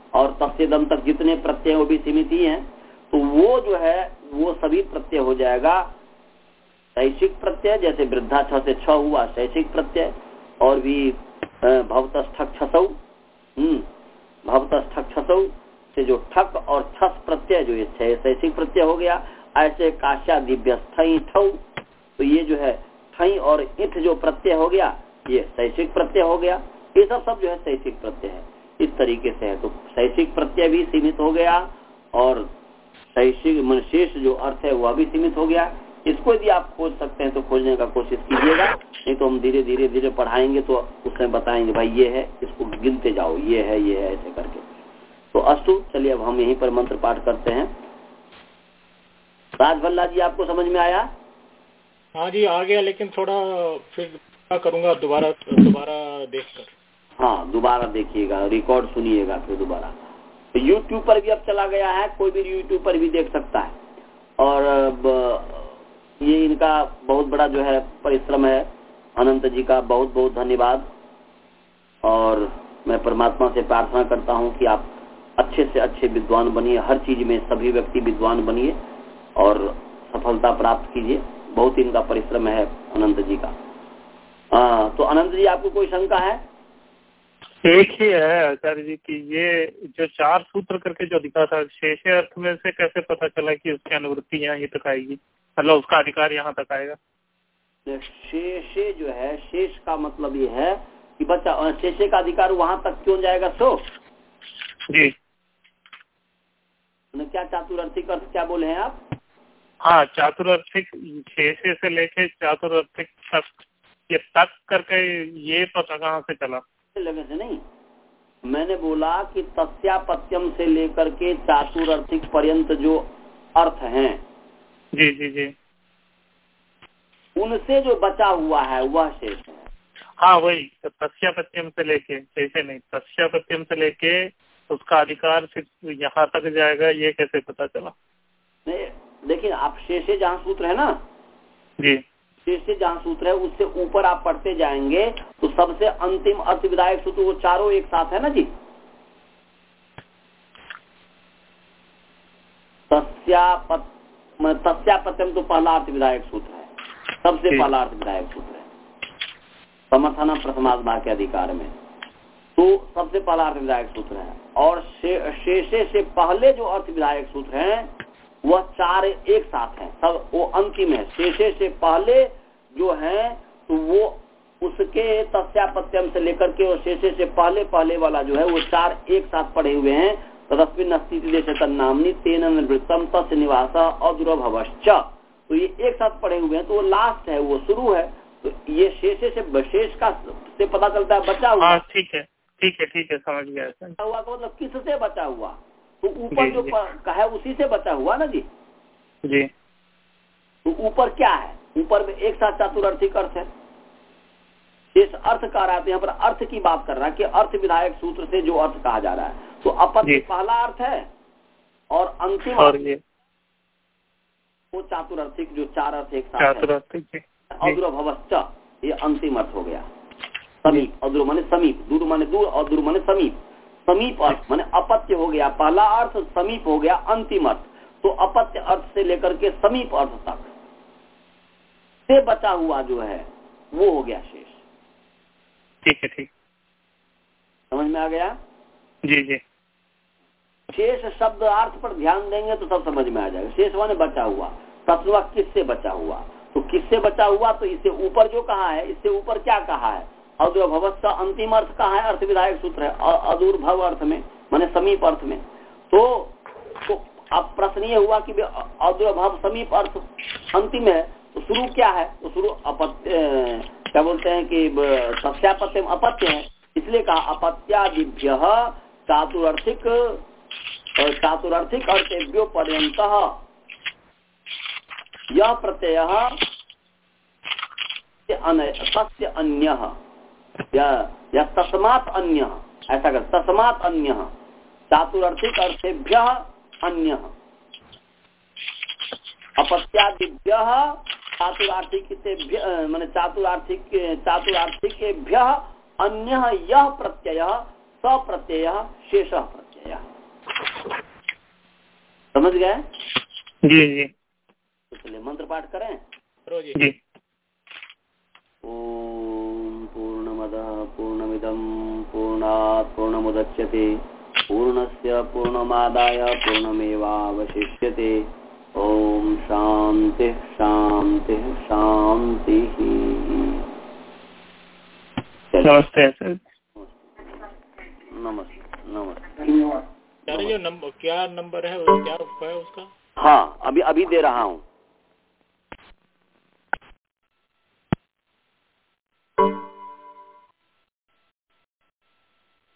और तस्सेदम तक जितने प्रत्यय वो भी सीमित ही हैं, तो वो जो है वो सभी प्रत्यय हो जाएगा शैषिक प्रत्यय। जैसे वृद्धा छ से छ हुआ शैषिक प्रत्यय, और भी भवतस्थक छसौ, हम्म भवतस्थक छसौ से जो ठक और छस प्रत्यय जो ये शैषिक प्रत्यय हो गया। ऐसे काश्या दिव्य ठई ठौ, तो ये जो है ठई और इठ जो प्रत्यय हो गया ये शैषिक प्रत्यय हो गया। ये सब सब जो है शैषिक प्रत्यय है। इस तरीके से है, तो शैषिक प्रत्यय भी सीमित हो गया और शैषिक शेष जो अर्थ है वह भी सीमित हो गया। इसको यदि आप खोज सकते हैं तो खोजने का कोशिश कीजिएगा, नहीं तो हम धीरे धीरे धीरे पढ़ाएंगे तो उसमें बताएंगे भाई ये है, इसको गिनते जाओ, ये है ये है ऐसे करके। तो अस्तु, चलिए अब हम यहीं पर मंत्र पाठ करते हैं। राजभल्ला जी आपको समझ में आया? हाँ जी आ गया, लेकिन थोड़ा फिर करूंगा दोबारा दोबारा देखकर। हाँ दोबारा देखिएगा, रिकॉर्ड सुनिएगा फिर दोबारा। तो यूट्यूब पर भी अब चला गया है, कोई भी यूट्यूब पर भी देख सकता है। और ये इनका बहुत बड़ा जो है परिश्रम है, अनंत जी का बहुत बहुत धन्यवाद। और मैं परमात्मा से प्रार्थना करता हूँ कि आप अच्छे से अच्छे विद्वान बनिए, हर चीज में सभी व्यक्ति विद्वान बनिए और सफलता प्राप्त कीजिए। बहुत इनका परिश्रम है अनंत जी का। आ, तो अनंत जी आपको कोई शंका है? एक ही है आचार्य जी की, ये जो चार सूत्र करके जो दिखा था शेष अर्थ में से कैसे पता चला कि उसकी अनुवृत्ति यहाँ तक आएगी, मतलब उसका अधिकार यहाँ तक आएगा? शेषे जो है, शेष का मतलब ये है कि बच्चा शेषे का अधिकार वहां तक क्यों जाएगा? सो जी क्या चातुरार्थिक अर्थ क्या बोले हैं आप? हाँ चातुरार्थिक शेषे से लेके चातुरार्थिक तक, ये तक करके ये पता कहाँ से चला? लगे से नहीं, मैंने बोला कि तस्यापत्यम से लेकर के चातुरार्थिक पर्यंत जो अर्थ हैं, जी जी जी, उनसे जो बचा हुआ है वह शेष है। हाँ वही, तो तस्यापत्यम से लेके, शेषे नहीं, तस्यापत्यम से लेके उसका अधिकार सिर्फ यहाँ तक जाएगा, ये कैसे पता चला? नहीं देखिए, आप शेषे जहाँ सूत्र है ना जी, शेषे जहाँ सूत्र है उससे ऊपर आप पढ़ते जाएंगे तो सबसे अंतिम अर्थ विधायक सूत्र वो चारों एक साथ है ना जी। तस्यापत तस्यापत्यम तो पहला अर्थ विधायक सूत्र है, सबसे पहला अर्थ विधायक सूत्र है समर्थना प्रथमात्मा के अधिकार में, तो सबसे पहला अर्थ विधायक सूत्र है। और शे, शेषे से पहले जो अर्थ विधायक सूत्र हैं वह चार एक साथ हैं, सब वो अंतिम है। शेषे से पहले जो है तो वो उसके तस्यापत्यम से लेकर के और शेषे से पहले पहले वाला जो है वो चार एक साथ पढ़े हुए हैं। तदस्मिन् अस्ति देश तन्नाम्नि तेन निवृत्तम तस्य निवास अदुर्भवश्च, तो ये एक साथ पढ़े हुए हैं, तो वो लास्ट है, वो शुरू है। तो ये शेषे से शेष का से पता चलता है बचा हुआ। ठीक है ठीक है ठीक है समझ गया। बचा हुआ का मतलब किससे बचा हुआ? तो ऊपर जो कहा है उसी से बचा हुआ ना जी। जी, तो ऊपर क्या है? ऊपर में एक साथ चातुरार्थिक अर्थ है, शेष अर्थ कह रहा है। यहाँ पर अर्थ की बात कर रहा है कि अर्थ विधायक सूत्र से जो अर्थ कहा जा रहा है, तो अपत्य पहला अर्थ है और अंतिम और ये वो चातुरार्थिक जो चार अर्थ एक साथ चातुरार्थिक अदुर्भवश्च, ये अंतिम अर्थ हो गया। समीप, अदुर माने समीप, दूर माने दूर, अदुर माने समीप। समीप अर्थ माने अपत्य हो गया पहला अर्थ, समीप हो गया अंतिम अर्थ। तो अपत्य अर्थ से लेकर के समीप अर्थ तक से बचा हुआ जो है वो हो गया शेष। ठीक है ठीक, समझ में आ गया? जी जी। शेष शब्द अर्थ पर ध्यान देंगे तो सब समझ में आ जाएगा। शेष माने बचा हुआ, तत्व किससे बचा हुआ? तो किससे बचा हुआ? तो इससे ऊपर जो कहा है, इससे ऊपर क्या कहा है? अदुर्भव का अंतिम अर्थ कहा है, अर्थ विधायक सूत्र है अदुर्भव अर्थ में माने समीप अर्थ में। तो, तो अब प्रश्न ये हुआ कि अदुर्भव समीप अर्थ अंतिम है, तो शुरू क्या है? तो शुरू अपत्य, क्या बोलते हैं कि तस्यापत्यम अपत्य है, इसलिए कहा अपत्यादिभ्य चातुरार्थिक चातुरार्थिक अर्थेभ्यो पर्यंतः यह प्रत्यय तस्य अन्यः या तस्मात् अन्यः, ऐसा कर तस्मात् अन्यः चातुरार्थिक अर्थेभ्य अन्यः अपत्यादिभ्य चातुरार्थिक माने चातुरार्थिक चातुरार्थिकेभ्य अन्यः यह प्रत्यय स प्रत्यय शेषः प्रत्यय। जया। समझ गए? जी जी। तो चलिए मंत्र पाठ करें। करो जी। जी। ओम पूर्णमदः पूर्णमिदं पूर्णात् पूर्णमुदच्यते पूर्णस्य पूर्णमादाय पूर्णमेवावशिष्यते। ओम शांति शांति शांति। नमस्ते सर। नमस्ते नमस्ते। धन्यवाद। सर जो नंबर क्या नंबर है क्या है उसका? हाँ अभी अभी दे रहा हूँ।